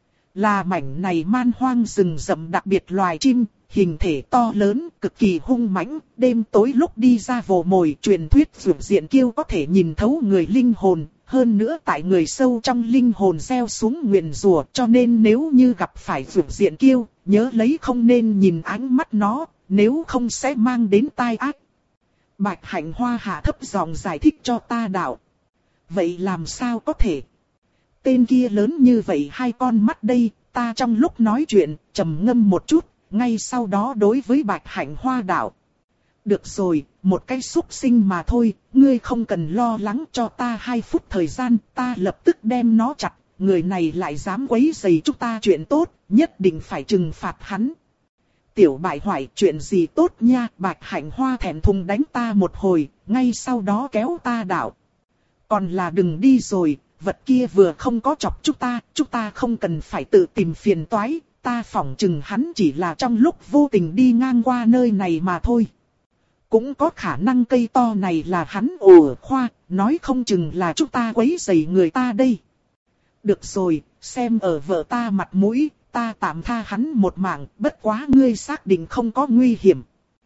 Là mảnh này man hoang rừng rậm đặc biệt loài chim, hình thể to lớn, cực kỳ hung mãnh, đêm tối lúc đi ra vồ mồi, truyền thuyết vượt diện kiêu có thể nhìn thấu người linh hồn, hơn nữa tại người sâu trong linh hồn gieo xuống nguyền rủa, cho nên nếu như gặp phải vượt diện kiêu, nhớ lấy không nên nhìn ánh mắt nó, nếu không sẽ mang đến tai ác. Bạch Hạnh Hoa hạ thấp giọng giải thích cho ta đạo. Vậy làm sao có thể? Tên kia lớn như vậy hai con mắt đây, ta trong lúc nói chuyện, trầm ngâm một chút, ngay sau đó đối với Bạch Hạnh Hoa đạo. Được rồi, một cái súc sinh mà thôi, ngươi không cần lo lắng, cho ta hai phút thời gian, ta lập tức đem nó chặt, người này lại dám quấy rầy chúng ta chuyện tốt, nhất định phải trừng phạt hắn. Tiểu bại hoại, chuyện gì tốt nha? Bạch Hạnh Hoa thẹn thùng đánh ta một hồi, ngay sau đó kéo ta đạo. Còn là đừng đi rồi, vật kia vừa không có chọc chúng ta, chúng ta không cần phải tự tìm phiền toái, ta phỏng chừng hắn chỉ là trong lúc vô tình đi ngang qua nơi này mà thôi. Cũng có khả năng cây to này là hắn ổ khoa, nói không chừng là chúng ta quấy rầy người ta đây. Được rồi, xem ở vợ ta mặt mũi, ta tạm tha hắn một mạng, bất quá ngươi xác định không có nguy hiểm.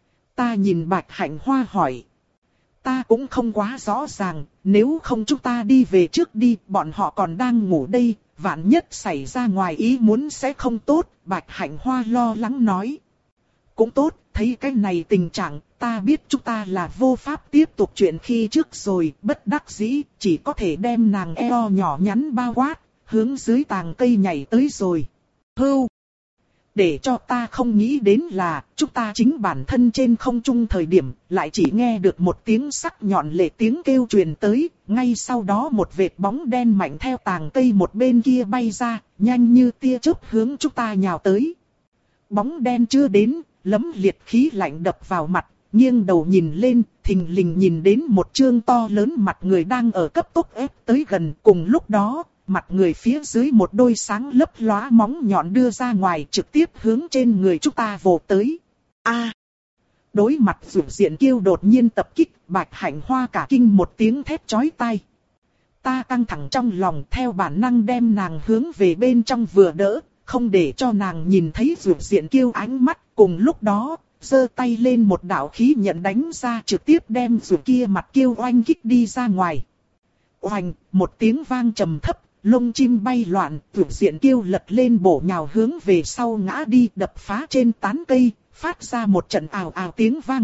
Ta nhìn Bạch Hạnh Hoa hỏi. Ta cũng không quá rõ ràng, nếu không chúng ta đi về trước đi, bọn họ còn đang ngủ đây, vạn nhất xảy ra ngoài ý muốn sẽ không tốt, Bạch Hạnh Hoa lo lắng nói. Cũng tốt, thấy cái này tình trạng, ta biết chúng ta là vô pháp tiếp tục chuyện khi trước rồi, bất đắc dĩ, chỉ có thể đem nàng eo nhỏ nhắn bao quát, hướng dưới tàng cây nhảy tới rồi. Hưu! Để cho ta không nghĩ đến là, chúng ta chính bản thân trên không trung thời điểm, lại chỉ nghe được một tiếng sắc nhọn lệ tiếng kêu truyền tới, ngay sau đó một vệt bóng đen mạnh theo tàng cây một bên kia bay ra, nhanh như tia chớp hướng chúng ta nhào tới. Bóng đen chưa đến, lấm liệt khí lạnh đập vào mặt, nghiêng đầu nhìn lên, thình lình nhìn đến một trương to lớn mặt người đang ở cấp tốc ép tới gần, cùng lúc đó. Mặt người phía dưới một đôi sáng lấp lóa móng nhọn đưa ra ngoài trực tiếp hướng trên người chúng ta vồ tới. A! À, đối mặt vượt diện kiêu đột nhiên tập kích, Bạch Hạnh Hoa cả kinh một tiếng thét chói tai. Ta căng thẳng trong lòng theo bản năng đem nàng hướng về bên trong vừa đỡ, không để cho nàng nhìn thấy vượt diện kiêu ánh mắt, cùng lúc đó, giơ tay lên một đạo khí nhận đánh ra trực tiếp đem vượt kia mặt kiêu oanh kích đi ra ngoài. Oanh, một tiếng vang trầm thấp. Lông chim bay loạn, vượt diện kiêu lật lên bổ nhào hướng về sau ngã đi đập phá trên tán cây, phát ra một trận ào ào tiếng vang.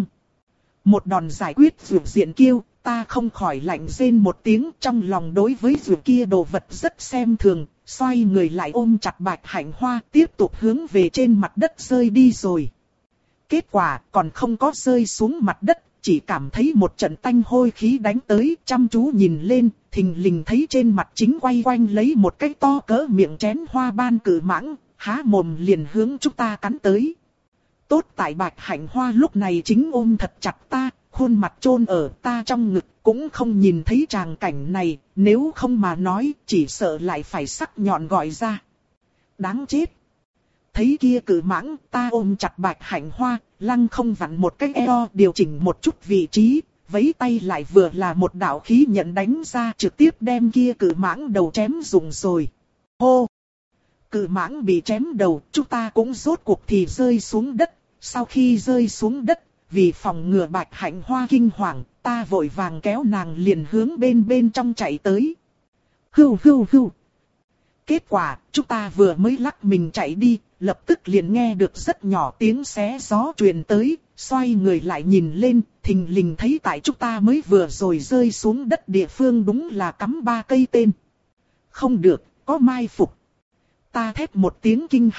Một đòn giải quyết vượt diện kiêu, ta không khỏi lạnh rên một tiếng trong lòng đối với vượt kia đồ vật rất xem thường, xoay người lại ôm chặt Bạch Hạnh Hoa tiếp tục hướng về trên mặt đất rơi đi rồi. Kết quả còn không có rơi xuống mặt đất. Chỉ cảm thấy một trận tanh hôi khí đánh tới, chăm chú nhìn lên, thình lình thấy trên mặt chính quay quanh lấy một cái to cỡ miệng chén hoa ban cự mãng, há mồm liền hướng chúng ta cắn tới. Tốt tại Bạch Hạnh Hoa lúc này chính ôm thật chặt ta, khuôn mặt chôn ở ta trong ngực, cũng không nhìn thấy tràng cảnh này, nếu không mà nói, chỉ sợ lại phải sắc nhọn gọi ra. Đáng chết! Thấy kia cự mãng, ta ôm chặt Bạch Hạnh Hoa, lăng không vặn một cái eo điều chỉnh một chút vị trí, vẫy tay lại vừa là một đạo khí nhận đánh ra trực tiếp đem kia cự mãng đầu chém rụng rồi. Hô! Cự mãng bị chém đầu, chúng ta cũng rốt cuộc thì rơi xuống đất, sau khi rơi xuống đất, vì phòng ngừa Bạch Hạnh Hoa kinh hoàng, ta vội vàng kéo nàng liền hướng bên bên trong chạy tới. Hưu hưu hưu! Kết quả, chúng ta vừa mới lắc mình chạy đi, lập tức liền nghe được rất nhỏ tiếng xé gió truyền tới, xoay người lại nhìn lên, thình lình thấy tại chúng ta mới vừa rồi rơi xuống đất địa phương đúng là cắm ba cây tên. Không được, có mai phục. Ta thét một tiếng kinh hãi,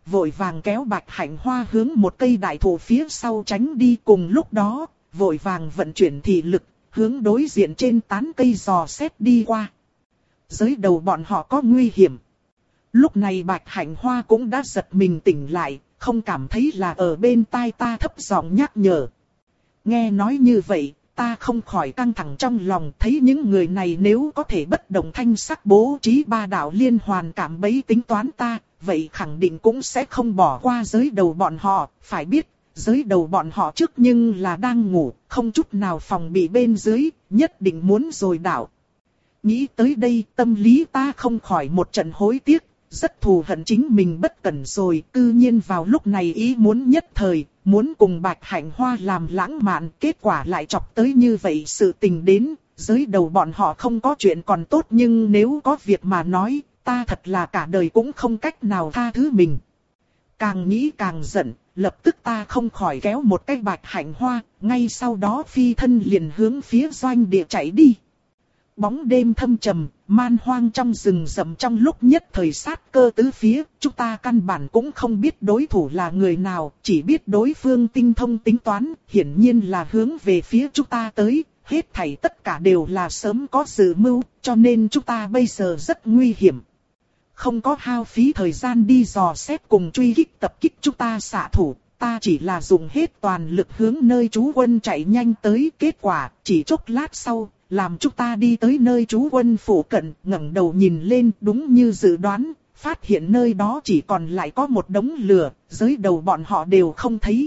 vội vàng kéo Bạch Hạnh Hoa hướng một cây đại thụ phía sau tránh đi, cùng lúc đó, vội vàng vận chuyển thị lực, hướng đối diện trên tán cây dò xét đi qua. Dưới đầu bọn họ có nguy hiểm. Lúc này Bạch Hạnh Hoa cũng đã giật mình tỉnh lại, không cảm thấy là ở bên tai ta thấp giọng nhắc nhở. Nghe nói như vậy, ta không khỏi căng thẳng trong lòng, thấy những người này nếu có thể bất động thanh sắc bố trí ba đạo liên hoàn cảm bẫy tính toán ta, vậy khẳng định cũng sẽ không bỏ qua giới đầu bọn họ. Phải biết, giới đầu bọn họ trước nhưng là đang ngủ, không chút nào phòng bị bên dưới, nhất định muốn rồi đảo. Nghĩ tới đây, tâm lý ta không khỏi một trận hối tiếc, rất thù hận chính mình bất cẩn rồi, cư nhiên vào lúc này ý muốn nhất thời, muốn cùng Bạch Hạnh Hoa làm lãng mạn, kết quả lại chọc tới như vậy sự tình đến, giới đầu bọn họ không có chuyện còn tốt, nhưng nếu có việc mà nói, ta thật là cả đời cũng không cách nào tha thứ mình. Càng nghĩ càng giận, lập tức ta không khỏi kéo một cái Bạch Hạnh Hoa, ngay sau đó phi thân liền hướng phía doanh địa chạy đi. Bóng đêm thâm trầm, man hoang trong rừng rậm, trong lúc nhất thời sát cơ tứ phía, chúng ta căn bản cũng không biết đối thủ là người nào, chỉ biết đối phương tinh thông tính toán, hiển nhiên là hướng về phía chúng ta tới, hết thảy tất cả đều là sớm có dự mưu, cho nên chúng ta bây giờ rất nguy hiểm. Không có hao phí thời gian đi dò xét cùng truy kích tập kích chúng ta xạ thủ, ta chỉ là dùng hết toàn lực hướng nơi trú quân chạy nhanh tới, kết quả chỉ chốc lát sau, làm chúng ta đi tới nơi trú quân phủ cận, ngẩng đầu nhìn lên, đúng như dự đoán, phát hiện nơi đó chỉ còn lại có một đống lửa, dưới đầu bọn họ đều không thấy.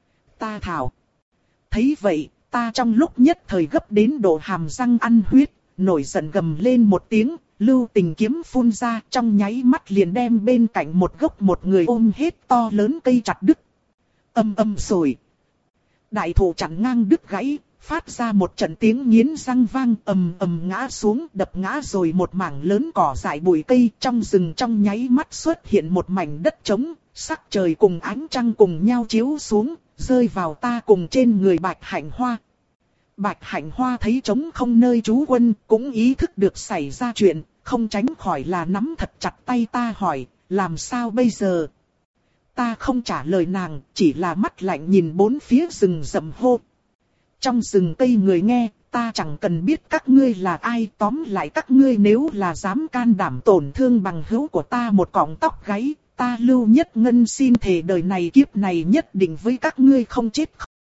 Ta thảo. Thấy vậy, ta trong lúc nhất thời gấp đến độ hàm răng ăn huyết, nổi giận gầm lên một tiếng, lưu tình kiếm phun ra, trong nháy mắt liền đem bên cạnh một gốc một người ôm hết to lớn cây chặt đứt. Âm âm rồi. Đại thụ chặn ngang đứt gãy, phát ra một trận tiếng nghiến răng vang, ầm ầm ngã xuống, đập ngã rồi một mảng lớn cỏ dại bụi cây, trong rừng trong nháy mắt xuất hiện một mảnh đất trống, sắc trời cùng ánh trăng cùng nhau chiếu xuống, rơi vào ta cùng trên người Bạch Hạnh Hoa. Bạch Hạnh Hoa thấy trống không nơi trú quân, cũng ý thức được xảy ra chuyện, không tránh khỏi là nắm thật chặt tay ta hỏi, làm sao bây giờ? Ta không trả lời nàng, chỉ là mắt lạnh nhìn bốn phía rừng rậm hô. Trong rừng cây người nghe, ta chẳng cần biết các ngươi là ai, tóm lại các ngươi nếu là dám can đảm tổn thương bằng hữu của ta một cọng tóc gáy, ta Lưu Nhất Ngân xin thề đời này kiếp này nhất định với các ngươi không chết